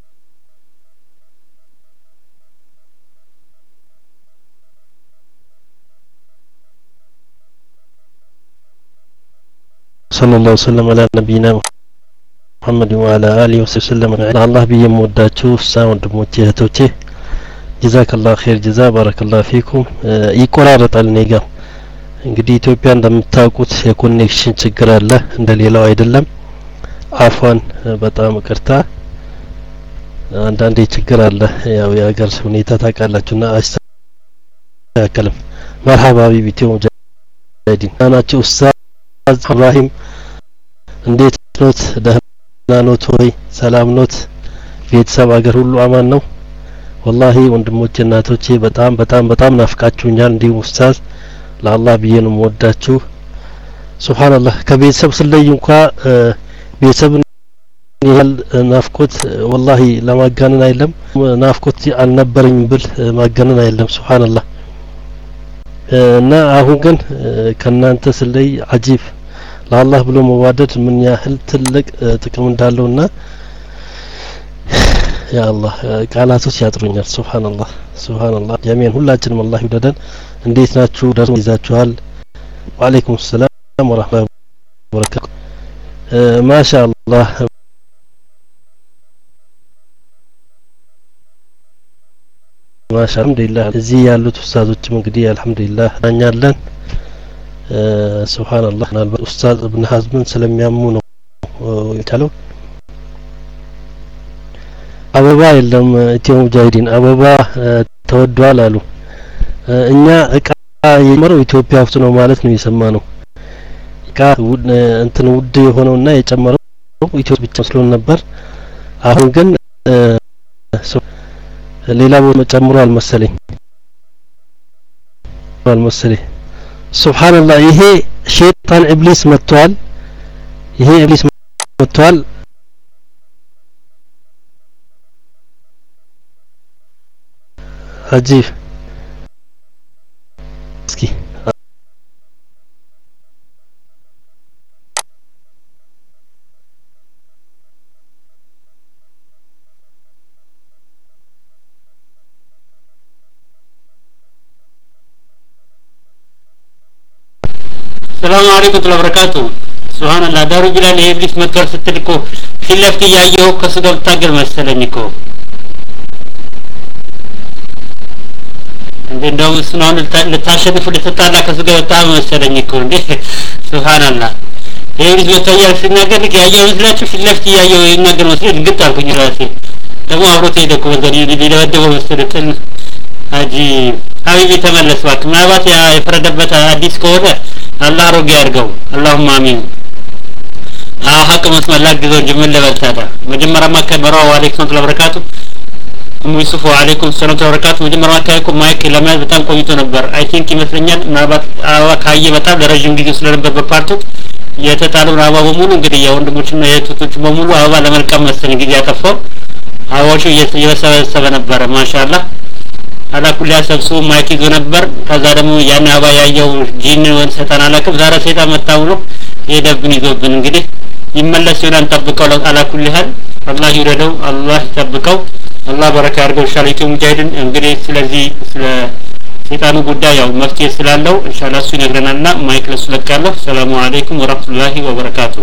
صلى الله وسلم على نبينا محمد وعلى آله وسلم الله بيم وداتشو سا ወንድሞቼ እህቶቼ جزاك الله خير جزاء بارك الله فيكم ይቆራረጣል ኔጋ እንግዲህ ኢትዮጵያ እንደምታውቁት የኮኔክሽን ችግር አለ እንደሌላው አይደለም አፏን በጣም ቅርታ አንዳንዴ ችግር አለ ያው የሀገር ሁኔታ ታውቃላችሁና አስተካከለም መርሐባ ቢቢቲው ጀዲን አናችሁ ኡስታዝ ኢብራሂም እንዴት ኖት ደህና ኖት ሆይ ሰላም ኖት ቤተሰብ ሀገር ሁሉ አማን ነው ወላሂ ወንድሞቼ እናቶቼ በጣም በጣም በጣም ናፍቃችሁኛል እንዲሁ ኡስታዝ ለአላህ ብዬንም ወዳችሁ ሱብሃንአላህ ከቤተሰብ ስለይ እንኳን ቤተሰብ ይል ናፍቆት ወላሂ ለማጋነን አይደለም ናፍቆት አልነበረኝ ብል ማጋነን አይደለም ሱብሃንአላህ እና አሁን ግን ከናንተ ስለይ አጂብ ለአላህ ብሎ መዋደድ ምን ያህል ትልቅ ጥቅም እንዳለውና ያ አላህ ቃላቶች ያጥሩኛል ሱብሃንአላህ ሱብሃንአላህ ጀሚዓን ሁላችንም አላህ ይወደደን እንዴት ናችሁ ደሩ ይዛችኋል ወአለይኩም ሰላም ወራህመቱላሂ ወበረካቱ ማሻአላህ ማሻአላህ እዚህ ያሉት ኡስታዞችም እንግዲህ አልহামዱሊላህ አኛለን ሱብሃንአላህ ኡስታዝ ኢብኑ ሐዝምን ስለሚያሙ ነው የቻለው አበባ የለም ኢትዮ ሙጃሂዲን አበባ ተወዷል አሉ እኛ እቃ የመረው ኢትዮጵያ ውስጥ ነው ማለት ነው የሰማነው እቃ እንትን ውድ የሆነውና የጨመረው ኢትዮጵያ ብቻ ስለሆነ ነበር አሁን ግን ሌላ ቦታ ጨምሯል መሰለኝ አልመሰለኝ ሱብሃንአላህ ይሄ ሸይጣን ኢብሊስ መጥቷል ይሄ ኢብሊስ መጥቷል عجيب اسكي السلام عليكم ورحمة الله وبركاته سبحان الله دارو جلال إبليس مكر ستلكو في لفتي يايو كسدو تاجر مسلنيكو እንደው ስናውን ለታሸንፉ ለተጣላ ከስጋ በጣም መሰለኝ እኮ እንዴ ሱብሃንአላህ ይሄን ወታያ ሲናገር ያየው ይላችሁ ፊለፍት ያየው ይናገር መስሎኝ ግጥ አልኩኝ ራሴ ደግሞ አብሮት ሄደኩ ወንደኒ ሊደበደበው መስሎኝ አጂ ሀቢቢ ተመለስ ባክ ምናልባት ያ የፈረደበት አዲስ ከሆነ አላህ ሮግ ያርገው አላሁማ አሚን አ ሀቅ መስመላ ግዘው ጅምል ለበልታዳ መጀመሪያ ማከበረው አለይኩም ተበረካቱ ሙይሱፍ ወአለይኩም ሰላም ተበረካቱ መጀመሪያ አካይኩ ማይክ ለማዝ በጣም ቆይቶ ነበር አይ ቲንክ ይመስለኛል ምናልባት አዋ ካየ በጣም ለረጅም ጊዜ ስለነበር በፓርቱ የተጣለው አበባ በሙሉ እንግዲህ የወንድሞችና የእህቶች በሙሉ አበባ ለመልቀም መሰለኝ ጊዜ ያጠፋው አበባዎቹ እየተሰበሰበ ነበር ማሻአላህ አላኩል ያሰብሱ ማይክ ይዞ ነበር ከዛ ደግሞ ያን አበባ ያየው ጂን ወን ሰይጣን አላከብ ዛሬ ሰይጣን መጣው ነው የደብን ይዞብን እንግዲህ ይመለስ ይላል ተጠብቀው አላኩል ይላል አላህ ይረዳው አላህ ይጠብቀው አላህ በረካ ያርገው ኢንሻአላህ ኢትዮ ሙጃሂድን እንግዲህ ስለዚህ ስለ ሸይጣኑ ጉዳይ ያው መፍትሄ ስላለው ኢንሻአላህ እሱ ይነግረናልና ማይክ ለሱ ለካለሁ ሰላም አለይኩም ወራህመቱላሂ ወበረካቱ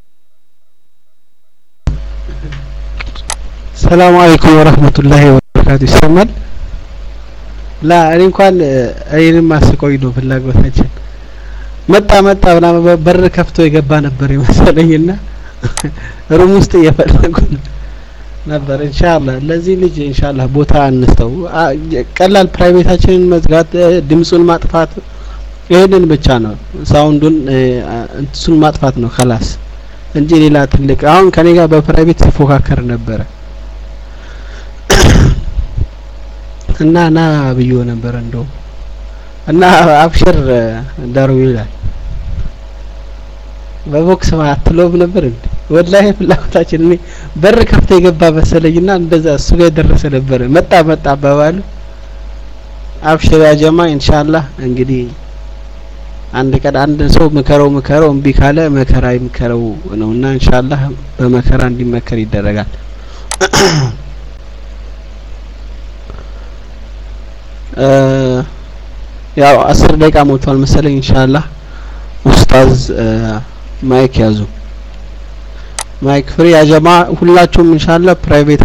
ሰላም አለይኩም ወራህመቱላሂ ወበረካቱ ይሰማል ላ እኔ እንኳን አይንም ማስቆይ ነው ፍላጎታችን መጣ መጣ ብላ በር ከፍቶ የገባ ነበር ይመስለኝና ሩም ውስጥ እየፈለጉ ነበር ኢንሻአላህ ለዚህ ልጅ ኢንሻአላህ ቦታ አንስተው ቀላል ፕራይቬታችንን መዝጋት ድምጹን ማጥፋት ይሄንን ብቻ ነው ሳውንዱን እንትሱን ማጥፋት ነው خلاص እንጂ ሌላ ትልቅ አሁን ከኔ ጋር በፕራይቬት ሲፎካከር ነበር እና ና ብዮ ነበር እንደው እና አብሽር ዳሩ ይላል በቦክስ ማትሎብ ነበር እንዴ ወላሂ ፍላጎታችን እኔ በር ከፍተ የገባ መሰለኝና እንደዛ እሱ ጋር ደረሰ ነበር መጣ መጣ አባባሉ አብሽር ያ ጀማ ኢንሻአላህ እንግዲህ አንድ ቀን አንድ ሰው መከረው መከረው እምቢ ካለ መከራ ይምከረው ነውና ኢንሻአላህ በመከራ እንዲመከር ይደረጋል ያው አስር ደቂቃ ሞልቷል መሰለኝ ኢንሻአላህ ኡስታዝ ማይክ ያዙ ማይክ ፍሪ ያ ጀማ ሁላችሁም ኢንሻአላህ ፕራይቬት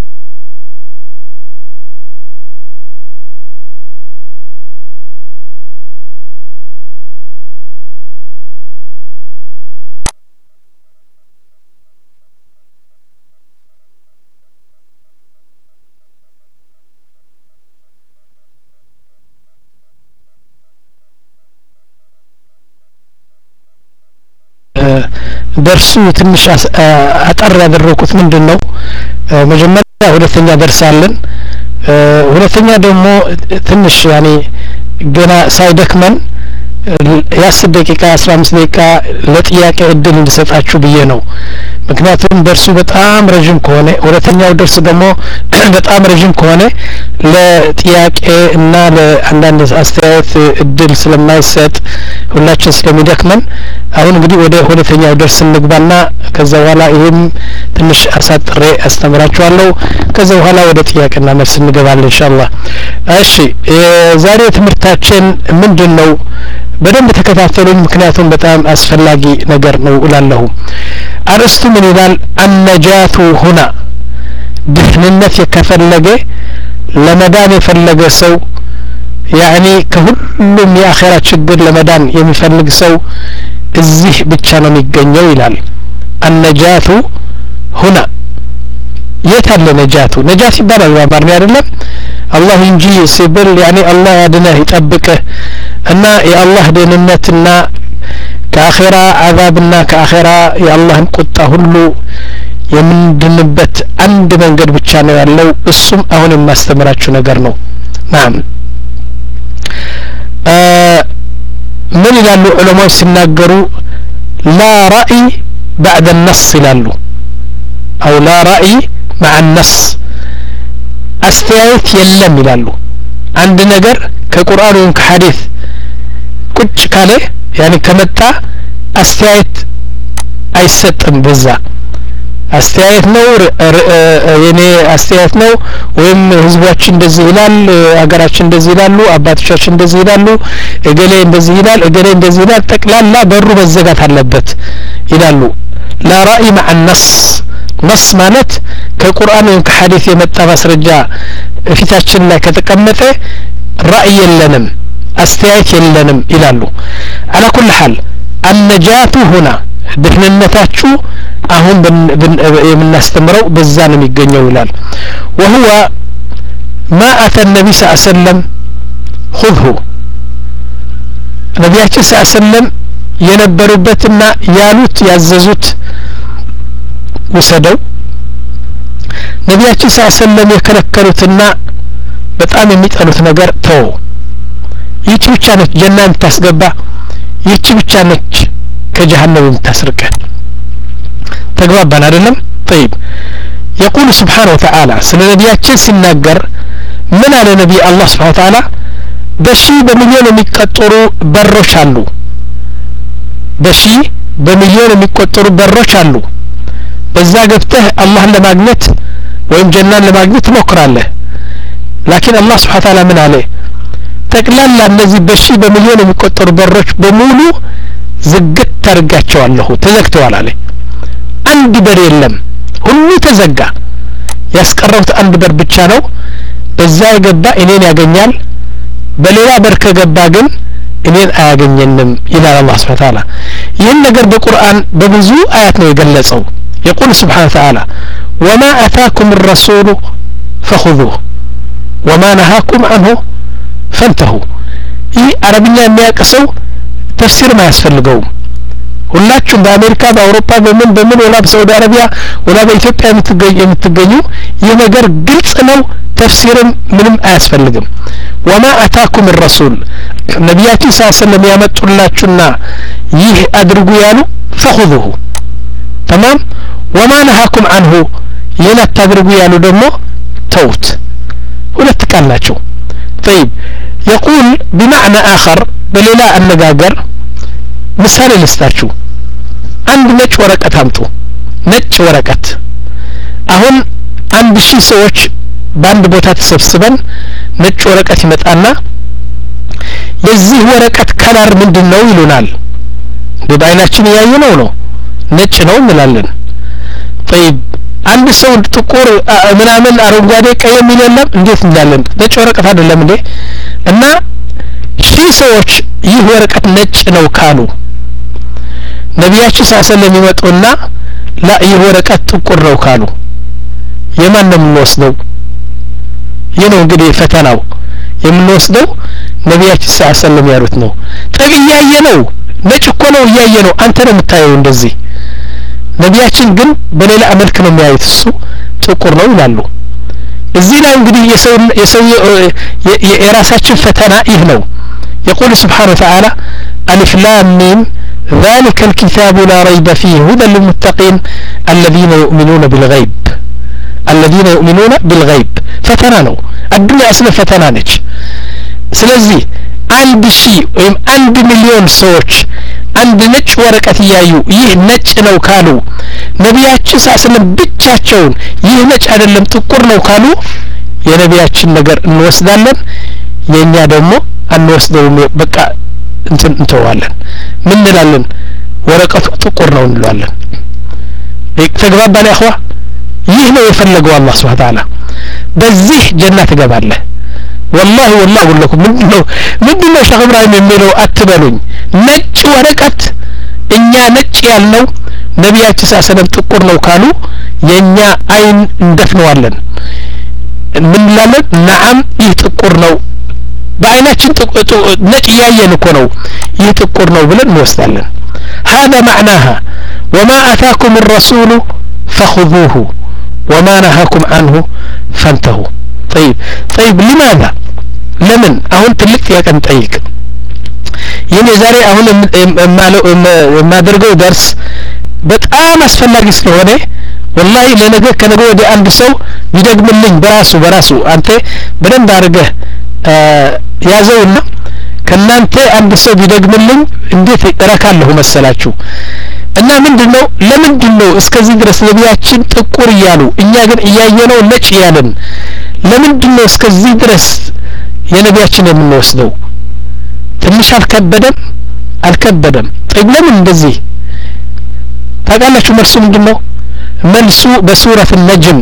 ደርሱ ትንሽ አጠር ያደረኩት ምንድነው መጀመሪያ ሁለተኛ ደርስ አለን ሁለተኛ ደግሞ ትንሽ ያኔ ገና ሳይደክመን የአስር ደቂቃ አስራ አምስት ደቂቃ ለጥያቄ እድል እንድሰጣችሁ ብዬ ነው ምክንያቱም ደርሱ በጣም ረጅም ከሆነ ሁለተኛው ደርስ ደግሞ በጣም ረጅም ከሆነ ለጥያቄ እና ለአንዳንድ አስተያየት እድል ስለማይሰጥ ሁላችን ስለሚደክመን አሁን እንግዲህ ወደ ሁለተኛው ደርስ እንግባና ከዛ በኋላ ይሄም ትንሽ አሳጥሬ አስተምራችኋለሁ ከዛ በኋላ ወደ ጥያቄና መልስ እንገባለን ኢንሻአላህ እሺ ዛሬ ትምህርታችን ምንድነው በደንብ ተከታተሉኝ ምክንያቱም በጣም አስፈላጊ ነገር ነው እላለሁ አርስቱ ምን ይላል النجاة هنا ድህንነት የከፈለገ ለመዳን የፈለገ ሰው يعني ከሁሉም የአኺራ ችግር ለመዳን የሚፈልግ ሰው እዚህ ብቻ ነው የሚገኘው ይላል النجاة هنا የታለ ነጃቱ ነጃት ይባላል በአማርኛ አይደለም አላህ እንጂ ሲብል ያኔ አላህ ያድነህ ይጠብቅህ እና የአላህ ደህንነትና ከአኺራ አዛብና ከአኺራ የአላህን ቁጣ ሁሉ የምንድንበት አንድ መንገድ ብቻ ነው ያለው እሱም አሁን የማስተምራችሁ ነገር ነው ናም ምን ይላሉ ዑለማዎች ሲናገሩ لا رأي بعد النص ይላሉ أو لا رأي مع النص አስተያየት የለም ይላሉ አንድ ነገር ከቁርአን ወይም ከሐዲስ ቁጭ ካለ ያኒ ከመጣ አስተያየት አይሰጥም በዛ አስተያየት ነው የኔ አስተያየት ነው ወይም ህዝባችን እንደዚህ ይላል አገራችን እንደዚህ ይላሉ አባቶቻችን እንደዚህ ይላሉ እገሌ እንደዚህ ይላል እገሌ እንደዚህ ይላል ጠቅላላ በሩ መዘጋት አለበት ይላሉ لا رأي مع النص نص ማለት ከቁርአን ወይም ከሐዲስ የመጣ ማስረጃ ፊታችን ላይ ከተቀመጠ ራእይ የለንም አስተያየት የለንም ይላሉ على كل حال النجاة هنا ድህነታችሁ አሁን የምናስተምረው በዛ ነው የሚገኘው ይላል وهو ما أتى النبي صلى الله عليه وسلم خذه ነቢያችን صلى الله عليه وسلم የነበሩበትና ያሉት ያዘዙት ወሰደው ነቢያችን صلى الله عليه وسلم የከለከሉትና በጣም የሚጠሉት ነገር ተው ይህች ብቻ ነች ጀነት የምታስገባ ይህች ብቻ ነች ከጀሃነም የምታስርቅ ተግባባን አይደለም طيب يقول سبحانه وتعالى ስለ ነቢያችን ሲናገር ምን አለ ነብይ አላህ Subhanahu Wa Ta'ala በሺ በሚሊዮን የሚቆጠሩ በሮች አሉ በሺ በሚሊዮን የሚቆጠሩ በሮች አሉ በዛ ገብተህ አላህን ለማግኘት ወይም ጀናን ለማግኘት ትሞክራለህ لكن الله سبحانه وتعالى من عليه ጠቅላላ እነዚህ በሺ በሚሊዮን የሚቆጠሩ በሮች በሙሉ ዝግት ታርጋቸዋለሁ ተዘግተዋል አለ አንድ በር የለም ሁሉ ተዘጋ ያስቀረውት አንድ በር ብቻ ነው በዛ የገባ እኔን ያገኛል በሌላ በር ከገባ ግን እኔን አያገኘንም ይላል አላህ Subhanahu Wa Ta'ala ይህን ነገር በቁርአን በብዙ አያት ነው የገለጸው يقول سبحانه وتعالى وما أتاكم الرسول فخذوه وما نهاكم عنه فانتهوا ይህ አረብኛ የሚያቀሰው ተፍሲር ማያስፈልገውም ሁላችሁም በአሜሪካ በአውሮፓ በምን በምን ወላ በሳውዲ አረቢያ ወላ በኢትዮጵያ የምትገኙ የምትገኙ ይህ ነገር ግልጽ ነው ተፍሲርም ምንም አያስፈልግም وما أتاكم الرسول ነብያችን ሰለላሁ ዐለይሂ ወሰለም ያመጡላችሁና ይህ አድርጉ ያሉ فخذوه تمام وما نهاكم عنه ይህን አታድርጉ ያሉ ደግሞ ተውት ሁለት ቃል ናቸው طيب يقول بمعنى آخر በሌላ አነጋገር ምሳሌ ልስጣችሁ አንድ ነጭ ወረቀት አምጡ ነጭ ወረቀት አሁን አንድ ሺህ ሰዎች በአንድ ቦታ ተሰብስበን ነጭ ወረቀት ይመጣና የዚህ ወረቀት ከለር ምንድነው ይሉናል በባይናችን ያየነው ነው ነጭ ነው እንላለን طيب አንድ ሰው ጥቁር ምናምን አረንጓዴ ቀይ የሚለም እንዴት እንላለን ነጭ ወረቀት አይደለም እንዴ እና ሺህ ሰዎች ይህ ወረቀት ነጭ ነው ካሉ ነብያችን ሰለላሁ ዐለይሂ ወሰለም ይመጡና ላ ይህ ወረቀት ጥቁር ነው ካሉ የማን ነው የምንወስደው ይህ ነው እንግዲህ ፈተናው የምንወስደው ነብያችን ሰለላሁ ዐለይሂ ወሰለም ያሉት ነው ጠቅያየ ነው ነጭ እኮ ነው ያየ ነው አንተ ነው የምታየው እንደዚህ ነብያችን ግን በሌላ መልክ ነው የሚያዩት እሱ ጥቁር ነው ይላሉ እዚህ ላይ እንግዲህ የሰው የሰው የራሳችን ፈተና ይህ ነው يقول سبحانه وتعالى ألف لام ميم ذلك الكتاب لا ريب فيه هدى للمتقين الذين يؤمنون بالغيب الذين يؤمنون بالغيب فتنانو الدنيا أصلا فتنانج سلزي عند شيء ويم عند مليون سوش عند نج ورقة يايو يه نج نو كانوا نبياتش سأسلم بيتشاتشون يه نج أدلم تقر نو كانوا يا نبياتش نجر نوسدالن ينيا دمو አንወስደው በቃ እንትን እንተዋለን ምን እንላለን ወረቀቱ ጥቁር ነው እንላለን ተግባባን ያخوا ይህ ነው የፈለገው አላህ Subhanahu Wa Ta'ala በዚህ ጀነት ትገባለህ والله والله اقول لكم ምንድነው ምንድነው ሸህ ኢብራሂም የሚለው አትበሉኝ ነጭ ወረቀት እኛ ነጭ ያልነው ነብያችን ሰለላሁ ጥቁር ነው ካሉ የኛ አይን እንደፍነዋለን ምን እንላለን ነዓም ይህ ጥቁር ነው بعيناتين نج ياين እኮ ነው ይህ ጥቁር ነው ብለን እንወስዳለን هذا معناها وما أتاكم الرسول فخذوه وما نهاكم عنه فانتهوا طيب طيب لماذا لمن አሁን ትልቅ ያቀን ጠይቅ የኔ ዛሬ አሁን የማደርገው ደርስ በጣም አስፈላጊ ስለሆነ والله ለነገ ከነገ ወዲያ አንድ ሰው ቢደግምልኝ በራሱ በራሱ አንተ በደንብ አድርገህ ያዘውና ከናንተ አንድ ሰው ቢደግምልኝ እንዴት እረካለሁ መሰላችሁ እና ምንድነው ለምንድነው እስከዚህ ድረስ ነብያችን ጥቁር ይያሉ እኛ ግን እያየነው ነጭ ያለን ለምንድነው እስከዚህ ድረስ የነብያችን የምንወስደው ትንሽ አልከበደም አልከበደም ጥቅለም እንደዚህ ታውቃላችሁ መልሱ ምንድነው መልሱ በሱረት النجم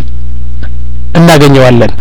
እናገኘዋለን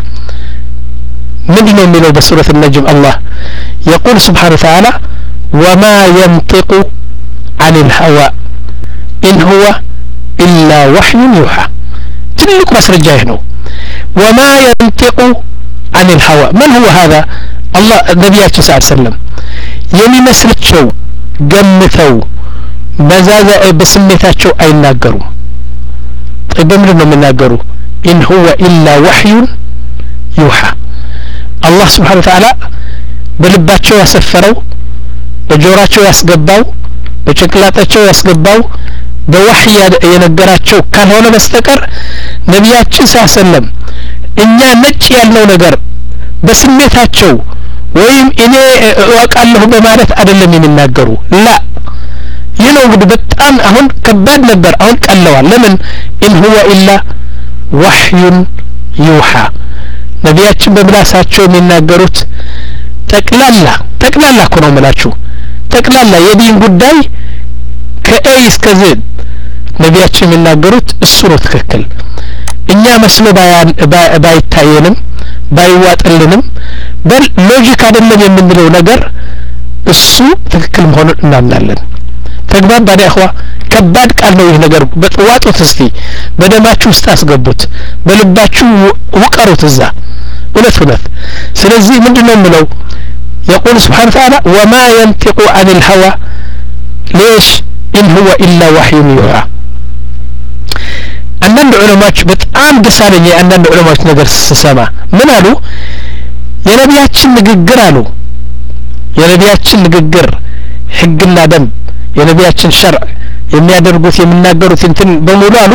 ምንድነው የሚለው በሱረት النجم الله يقول سبحانه وتعالى وما ينطق عن الهوى إن هو إلا وحي يوحى ትልቅ ማስረጃ ይህ ነው وما ينطق عن الهوى من هو هذا الله ነብያችን ሰለላሁ ዐለይሂ ወሰለም የሚመስልቸው ገምተው በዛዛ በስሜታቸው አይናገሩም በምንድን ነው የሚናገሩ إن هو إلا وحي يوحى الله سبحانه وتعالى በልባቸው ያሰፈረው በጆሮአቸው ያስገባው በጭንቅላታቸው ያስገባው በወህይ የነገራቸው ካልሆነ በስተቀር ነብያችን ሰለላሁ እኛ ነጭ ያልነው ነገር በስሜታቸው ወይም እኔ እወቃለሁ በማለት አይደለም የሚናገሩ ላ ይህ ነው እንግዲህ በጣም አሁን ከባድ ነበር አሁን ቀለዋል ለምን إن هو إلا وحي يوحى ነብያችን በምላሳቸው የሚናገሩት ጠቅላላ ጠቅላላ እኮ ነው የምላችሁ ጠቅላላ የዲን ጉዳይ ከኤ እስከ ዜድ ነቢያችን የሚናገሩት እሱ ነው ትክክል እኛ መስሎ ባይታየንም ባይዋጥልንም በል ሎጂክ አይደለም የምንለው ነገር እሱ ትክክል መሆኑን እናምናለን ተግባር ባዳ ያخوا ከባድ ቃል ነው ይህ ነገር በጥዋጡት እስቲ በደማችሁ ውስጥ አስገቡት በልባችሁ ወቀሩት እዛ እውነት እውነት ስለዚህ ምንድነው የምለው يقول سبحانه وتعالى وما ينطق عن الهوى ليش إن هو إلا وحي يوحى አንዳንድ ዑለማዎች በጣም ደሳለኝ አንዳንድ ዑለማዎች ነገር ሲሰማ ምን አሉ የነቢያችን ንግግር አሉ የነቢያችን ንግግር ህግና ደንብ የነቢያችን ሸርዕ የሚያደርጉት የሚናገሩት እንትን በሙሉ አሉ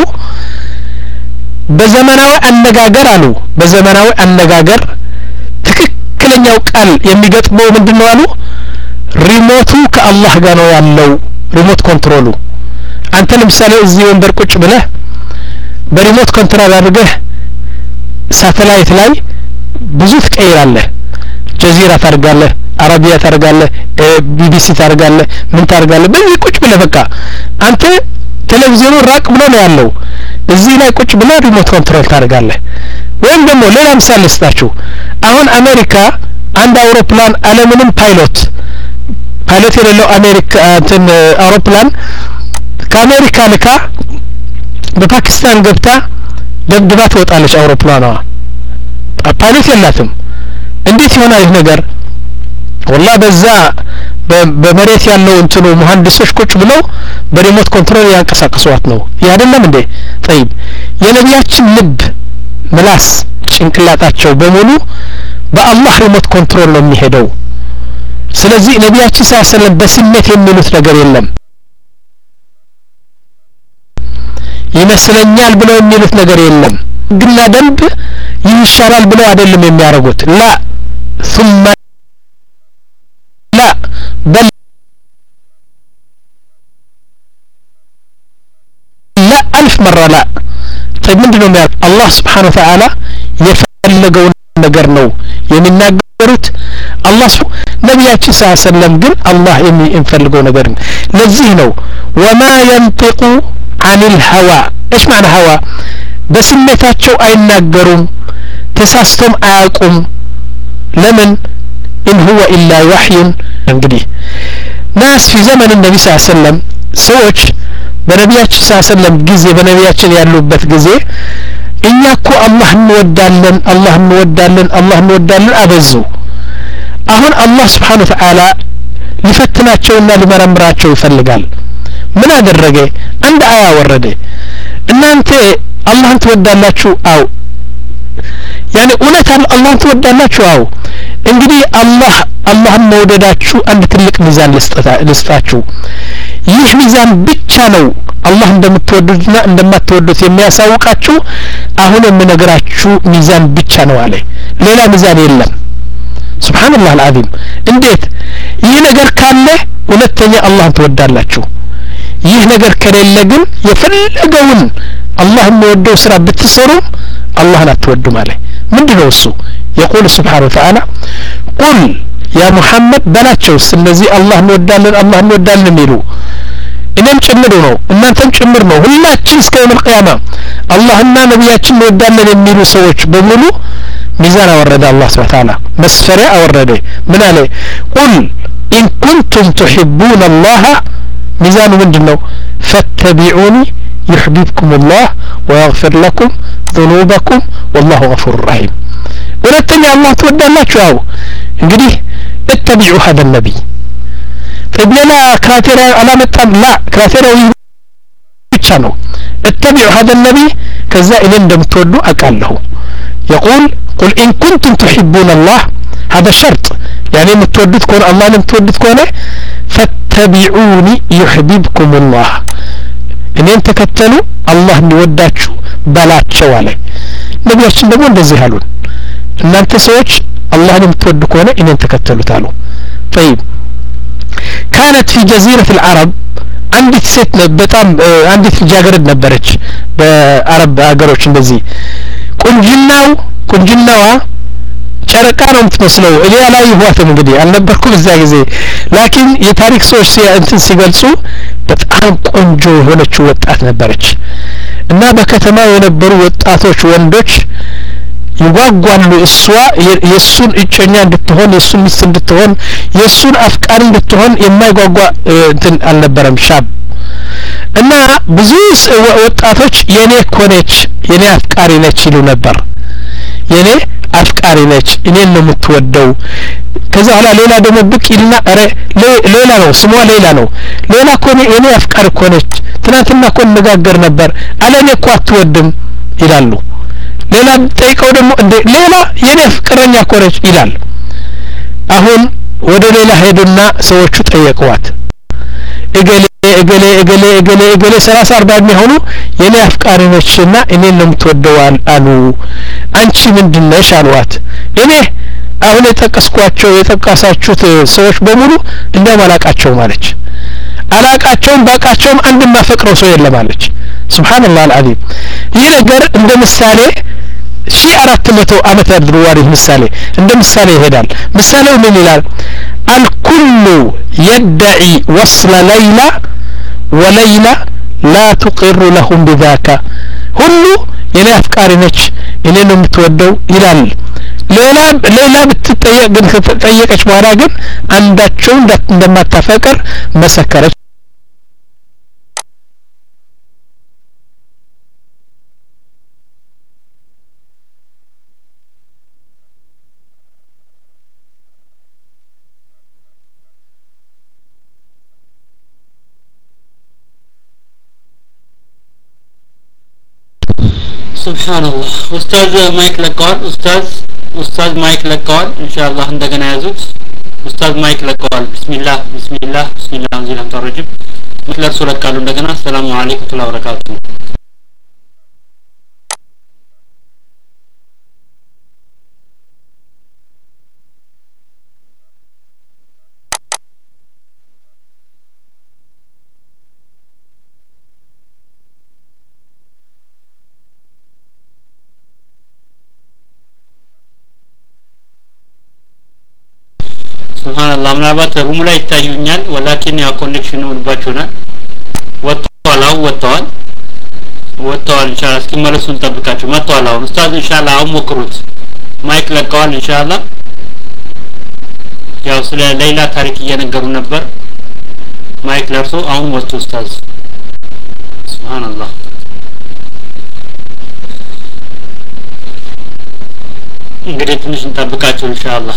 በዘመናዊ አነጋገር አሉ በዘመናዊ አነጋገር ትክክለኛው ቃል የሚገጥመው ምንድነው አሉ ሪሞቱ ከአላህ ጋር ነው ያለው ሪሞት ኮንትሮሉ አንተ ለምሳሌ እዚህ ወንበር ቁጭ ብለህ በሪሞት ኮንትሮል አድርገህ ሳተላይት ላይ ብዙ ትቀይራለህ ጀዚራ ታርጋለህ አረቢያ ታርጋለህ ቢቢሲ ታርጋለህ ምን ታርጋለህ በዚህ ቁጭ ብለህ በቃ አንተ ቴሌቪዥኑ ራቅ ብሎ ነው ያለው እዚህ ላይ ቁጭ ብለህ ሪሞት ኮንትሮል ታርጋለህ ወይም ደግሞ ሌላ ምሳሌ ልስጣችሁ አሁን አሜሪካ አንድ አውሮፕላን አለምንም ፓይሎት ፓይሎት የሌለው አሜሪካ እንትን አውሮፕላን ከአሜሪካ ልካ በፓኪስታን ገብታ ደብድባ ትወጣለች አውሮፕላኗ ፓይሎት የላትም እንዴት ይሆናል ይህ ነገር ወላ በዛ በመሬት ያለው እንትኑ መሐንዲሶች ቁጭ ብለው በሪሞት ኮንትሮል ያንቀሳቅሷት ነው ያደለም እንዴ طيب የነቢያችን ልብ ምላስ ጭንቅላታቸው በሙሉ በአላህ ሪሞት ኮንትሮል ነው የሚሄደው ስለዚህ ነቢያችን ሳይሰለም በስሜት የሚሉት ነገር የለም ይመስለኛል ብለው የሚሉት ነገር የለም ግና ደንብ ይሻላል ብለው አይደለም የሚያረጉት ላ ثم لا بل لا ألف مرة لا طيب ምንድነው የሚያር አላህ Subhanahu Wa Ta'ala የፈለገው ነገር ነው የሚናገሩት አላህ ነቢያችን ሰለላሁ ግን አላህ የሚፈልገው ነገር ለዚህ ነው وما ينطق عن الهوى ايش معنى هوى በስሜታቸው አይናገሩም ተሳስተም አያውቁም ለምን إن هو إلا وحي እንግዲህ ናስ في زمن النبي صلى الله عليه وسلم ሰዎች በነቢያችን صلى الله عليه وسلم ጊዜ በነቢያችን ያሉበት ጊዜ እኛ እኮ አላህ እንወዳለን አላህ እንወዳለን አላህ እንወዳለን አበዙ አሁን አላህ Subhanahu Wa Ta'ala ሊፈትናቸውና ሊመረምራቸው ይፈልጋል ምን አደረገ አንድ አያ ወረደ እናንተ አላህን ትወዳላችሁ አው ያኔ እውነት አላህን ትወዳላችሁ አው እንግዲህ አላህ አላህን መውደዳችሁ አንድ ትልቅ ሚዛን ልስጣችሁ ይህ ሚዛን ብቻ ነው አላህ እንደምትወዱትና እንደማትወዱት የሚያሳውቃችሁ አሁን የምነግራችሁ ሚዛን ብቻ ነው አለ ሌላ ሚዛን የለም ሱብሃንአላህ አልዓዚም እንዴት ይህ ነገር ካለ ሁለተኛ አላህን ትወዳላችሁ ይህ ነገር ከሌለ ግን የፈለገውን አላህ የሚወደው ስራ ብትሰሩ አላህን አትወዱም አለ ምንድነው እሱ يقول سبحانه وتعالى قل يا محمد በላቸው ስለዚህ አላህ እንወዳለን አላህ እንወዳለን የሚሉ እኔም ጭምር ነው እናንተም ጭምር ነው ሁላችን እስከ የውም القيامة አላህና ነብያችን እንወዳለን የሚሉ ሰዎች በሙሉ ሚዛን አወረደ አላህ Subhanahu Wa Ta'ala መስፈሪያ አወረደ ምን አለ قل إن كنتم تحبون الله ሚዛኑ ምንድነው فاتبعوني يحببكم الله ويغفر لكم ذنوبكم والله غفور رحيم ሁለተኛ አላህ ትወዳላችሁ አው እንግዲህ اتبعوا هذا النبي فبلا كراتيرا አላመጣም لا كراتيراው ብቻ ነው اتبعوا هذا النبي ከዛ እኔ እንደምትወዱ አቃለሁ يقول قل إن كنتم تحبون الله هذا شرط يعني متودد كون الله متودد كون فاتبعوني يحببكم الله እኔን ተከተሉ አላህ እንዲወዳችሁ በላቸው አለ ነብያችን ደግሞ እንደዚህ አሉን እናንተ ሰዎች አላህን የምትወዱ ከሆነ እኔን ተከተሉት አሉ طيب كانت في جزيرة العرب አንዲት ሴት በጣም አንዲት ልጃገረድ ነበረች በአረብ ሀገሮች እንደዚህ ቁንጅናው ቁንጅናዋ ጨረቃ ነው የምትመስለው እኔ አላየኋትም እንግዲህ አልነበርኩም እዛ ጊዜ ላኪን የታሪክ ሰዎች እንትን ሲገልጹ በጣም ቆንጆ የሆነች ወጣት ነበረች እና በከተማ የነበሩ ወጣቶች ወንዶች ይጓጓሉ እሷ የሱን እጨኛ እንድትሆን የሱን ሚስት እንድትሆን የሱን አፍቃሪ እንድትሆን የማይጓጓ እንትን አልነበረም ሻብ እና ብዙ ወጣቶች የኔ ኮነች የኔ አፍቃሪ ነች ይሉ ነበር የኔ አፍቃሪ ነች እኔን ነው የምትወደው ከዛ ኋላ ሌላ ደግሞ ብቅ ይልና አረ ሌላ ነው ስሟ ሌላ ነው ሌላ ኮኔ የኔ አፍቃሪ ኮነች ትናንትና ኮን ነጋገር ነበር አለኔ እኮ አትወድም ይላሉ ሌላ ጠይቀው ደግሞ እንደ ሌላ የኔ ፍቅረኛ ኮነች ይላል አሁን ወደ ሌላ ሄዱና ሰዎቹ ጠየቁዋት እገሌ እገሌ እገሌ እገሌ እገሌ ሰላሳ አርባ የሚሆኑ የኔ አፍቃሪ ነችና እኔን ነው የምትወደው አሉ አንቺ ምንድነሽ አሏት እኔ አሁን የጠቀስኳቸው የጠቀሳችሁት ሰዎች በሙሉ እንደማላቃቸው ማለች አላቃቸውም ባቃቸውም አንድ ማፈቅረው ሰው የለም አለች ሱብሃንአላህ አልዓዚም ይህ ነገር እንደ ምሳሌ ሺ አራት መቶ አመት አድርዋሪ ምሳሌ እንደ ምሳሌ ይሄዳል ምሳሌው ምን ይላል الكل يدعي وصل ليلى وليلى لا تقر لهم بذاك ሁሉ የኔ አፍቃሪ ነች እኔ ነው የምትወደው ይላል ሌላ ሌላ ብትጠየቅ ግን ከተጠየቀች በኋላ ግን አንዳቸው እንደማታፈቅር መሰከረች سبحان الله أستاذ مايك لقال أستاذ أستاذ مايك لقال إن شاء الله عندنا يزوج أستاذ مايك لقال بسم الله بسم الله بسم الله أنزل أنت الرجب مثل رسول قالوا عندنا السلام عليكم ورحمة الله وبركاته سبحان الله ምናልባት ሩሙ ላይ ይታዩኛል ወላኪን ያ ኮኔክሽን ወልባችሁናል ወጥቷል አው ወጥቷል ወጥቷል ኢንሻአላህ እስኪመለሱ እንጠብቃችሁ መጥቷል አሁን ኡስታዝ ኢንሻአላህ አሁን ሞክሩት ማይክ ለቀዋል ኢንሻአላህ ያው ስለ ሌላ ታሪክ እየነገሩ ነበር ማይክ ለርሶ አሁን ወጥቶ ኡስታዝ سبحان الله እንግዲህ ትንሽ እንጠብቃችሁ ኢንሻአላህ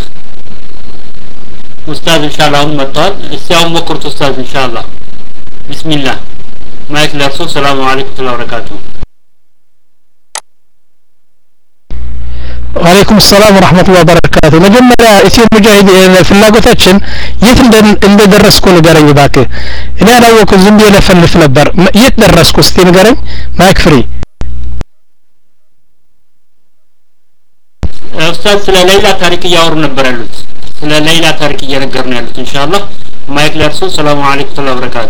أستاذ إن شاء الله هم مطال السلام مكرت أستاذ إن شاء الله بسم الله مايك لرسول السلام عليكم ورحمة الله وبركاته وعليكم السلام ورحمة الله وبركاته مجمّرة اسم مجاهد في اللاقوتاتشن يت اند درسكو نغراني باك انا الاوكو زنبي لفلف نبر يت درسكو ستي نغراني مايك فري أستاذ سلا ليلى تاريخ ياور نبر ያሉት ስለ ሌላ ታሪክ እየነገርን ያሉት ኢንሻአላህ ማይክ ለርሱ ሰላም አለይኩም ወራህመቱላሂ ወበረካቱ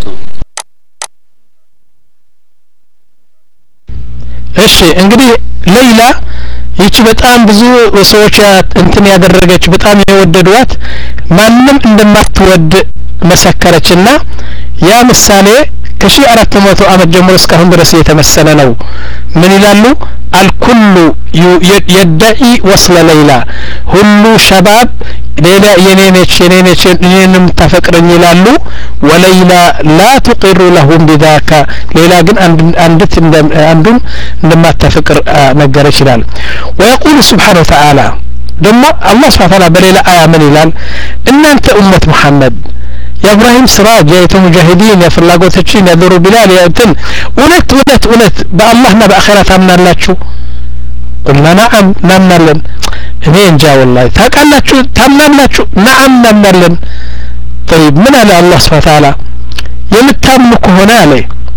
እሺ እንግዲህ ሌላ ይቺ በጣም ብዙ ሰዎች እንትን ያደረገች በጣም የወደዷት ማንንም እንደማትወድ መሰከረችና ያ ምሳሌ ከሺ አራት መቶ አመት ጀምሮ እስካሁን ድረስ የተመሰለ ነው ምን ይላሉ الكل يدعي وصل ليلى ሁሉ ሸባብ ሌላ የኔነች የኔነች የኔንም ተፈቅረኝ ይላሉ ወለይላ لا تقر لهم بذاك ሌላ ግን አንድት አንዱም እንደማታፈቅር ነገረች ይላል ويقول سبحانه وتعالى ደግሞ አላህ Subhanahu Wa Ta'ala በሌላ አያ ምን ይላል እናንተ ኡመት መሐመድ የኢብራሂም ስራጅ የሙጃሂዲን የፍላጎቶችን ያደሩ ቢላል ያንተን እውነት እውነት እውነት በአላህና በአኺራ ታምናላችሁ ቁልና ነዓም እናምናለን እኔ እንጃ ወላሂ ታውቃላችሁ ታምናላችሁ ነዓም እናምናለን طيب ምን አለ አላህ Subhanahu Wa Ta'ala የምታምኑ ከሆነ አለ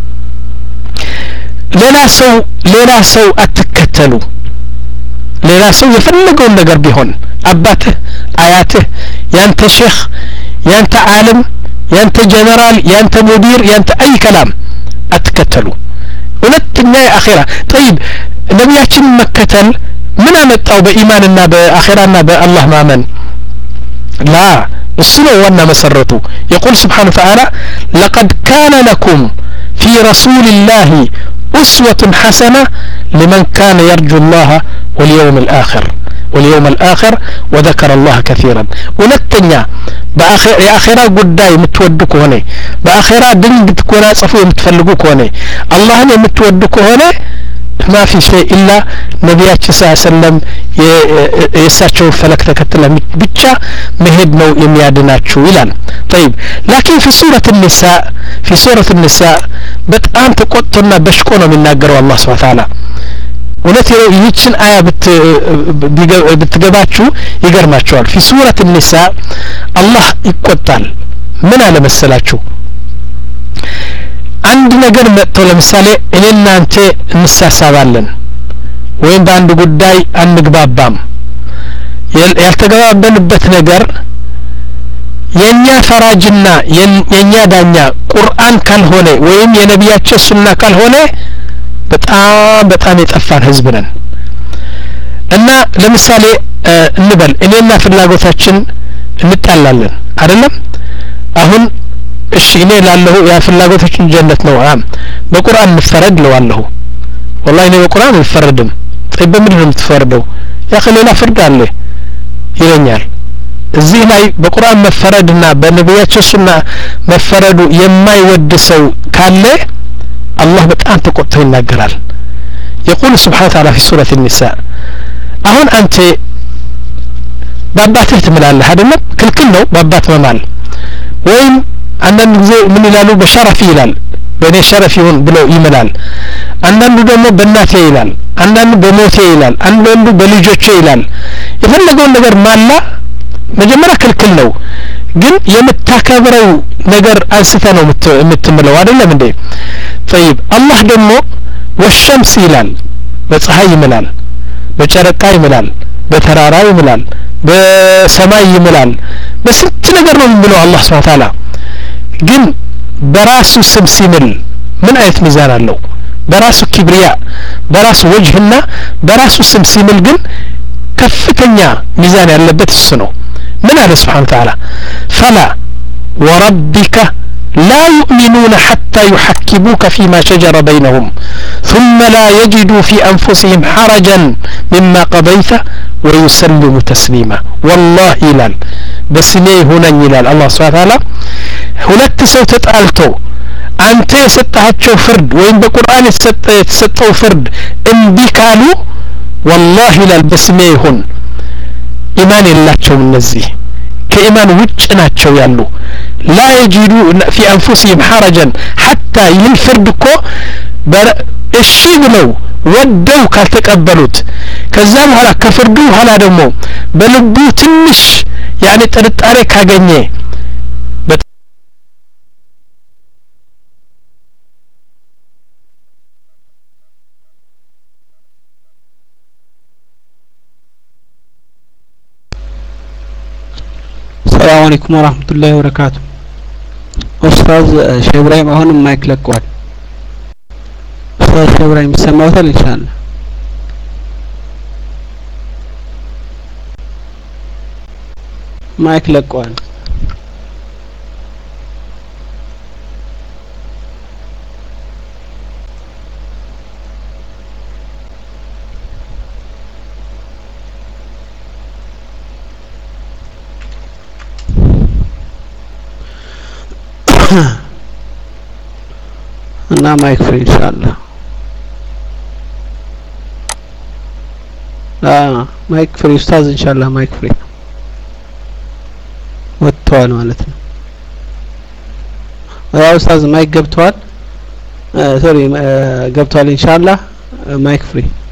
ሌላ ሰው ሌላ ሰው አትከተሉ ሌላ ሰው የፈለገውን ነገር ቢሆን አባትህ አያትህ ያንተ ሼኽ ያንተ ዓለም ያንተ ጀነራል ያንተ ሙዲር ያንተ አይ ከላም አትከተሉ ሁለተኛ የአኺራ طيب ነብያችን መከተል ምን አመጣው በኢማንና በአኺራና በአላህ ማመን ላ السنة وانا مسرته يقول سبحانه وتعالى لقد كان لكم في رسول الله أسوة حسنة لمن كان يرجو الله واليوم الآخر واليوم الآخر وذكر الله كثيرا ونتنيا بآخر يا آخرة قداي متودك هنا بآخرة دنج تكون صفو متفلقوك هنا الله متودك هنا ما في شيء إلا نبيات صلى الله عليه وسلم يساتشو فلك تكتل بيتشا مهد نو يميادناتشو إلان طيب لكن في سورة النساء في سورة النساء بتقام تقطنا بشكونا من ناقر الله سبحانه وتعالى ونتي يجسن آية بت بتقباتشو يقرماتشوال في سورة النساء الله يقطال من على مسلاتشو አንድ ነገር መጥቶ ለምሳሌ እኔና አንተ እንሳሳባለን ወይም በአንድ ጉዳይ አንግባባም ያልተገባበንበት ነገር የኛ ፈራጅና የኛ ዳኛ ቁርአን ካልሆነ ወይም የነቢያችን ሱና ካልሆነ በጣም በጣም የጠፋን ህዝብ ነን እና ለምሳሌ እንበል እኔና ፍላጎታችን እንጣላለን አይደለም አሁን እሺ እኔ ላለሁ ያ ፍላጎታችን ጀነት ነው አም በቁርአን መፈረድ ለዋለሁ والله እኔ በቁርአን አልፈረድም طيب በምን ነው የምትፈርደው ያ ኸሌላ ፍርድ አለ ይለኛል እዚህ ላይ በቁርአን መፈረድና በነቢያችን ሱና መፈረዱ የማይወድ ሰው ካለ አላህ በጣም ተቆጥቶ ይናገራል يقول سبحانه وتعالى في سورة النساء አሁን አንተ ባባትህ ትምላለህ አይደለም ክልክል ነው ባባት መማል ወይም አንዳንድ ጊዜ ምን ይላሉ በሸረፍ ይላል በኔ ሸረፍ ይሁን ብለው ይምላል አንዳንዱ ደግሞ በእናቴ ይላል አንዳንዱ በሞቴ ይላል አንዳንዱ በልጆቼ ይላል የፈለገውን ነገር ማላ መጀመሪያ ክልክል ነው ግን የምታከብረው ነገር አንስተ ነው የምትምለው አይደለም እንዴ طيب አላህ ደግሞ ወሸምስ ይላል በፀሐይ ይምላል በጨረቃ ይምላል በተራራ ይምላል በሰማይ ይምላል በስንት ነገር ነው የሚለው አላህ Subhanahu Wa Ta'ala ግን በራሱ ስም ሲምል ምን አይነት ሚዛን አለው በራሱ ኪብሪያ በራሱ ወጅህና በራሱ ስም ሲምል ግን ከፍተኛ ሚዛን ያለበት እሱ ነው ምን አለ Subhanahu Wa Ta'ala فلا وربك لا يؤمنون حتى يحكموك فيما شجر بينهم ثم لا يجدوا في أنفسهم حرجا مما قضيت ويسلموا تسليما والله إلال بسني هنا إلال الله سبحانه وتعالى ሁለት ሰው ተጣልተው አንተ የሰጣቸው ፍርድ ወይም በቁርአን የተሰጠው ፍርድ እንቢ ካሉ والله ይላል በስሜ ይሁን ኢማን የላቸውም እነዚህ ከኢማን ውጭ ናቸው ያሉ لا يجدوا في أنفسهم حرجا حتى ይህን ፍርድ እኮ እሺ ብለው ወደው ካልተቀበሉት ከዛ በኋላ ከፍርዱ በኋላ ደግሞ በልቡ ትንሽ ያኔ ጥርጣሬ ካገኘ السلام عليكم ورحمة الله وبركاته أستاذ شيخ إبراهيم أهون مايك لقوال أستاذ شيخ إبراهيم سمعوها إن شاء الله مايك لقوال እና ማይክ ፍሪ ኢንሻአላህ አ ማይክ ፍሪ ኡስታዝ ኢንሻአላህ ማይክ ፍሪ ወጥቷል ማለት ነው ያ ኡስታዝ ማይክ ገብቷል ሶሪ ገብቷል ኢንሻአላህ ማይክ ፍሪ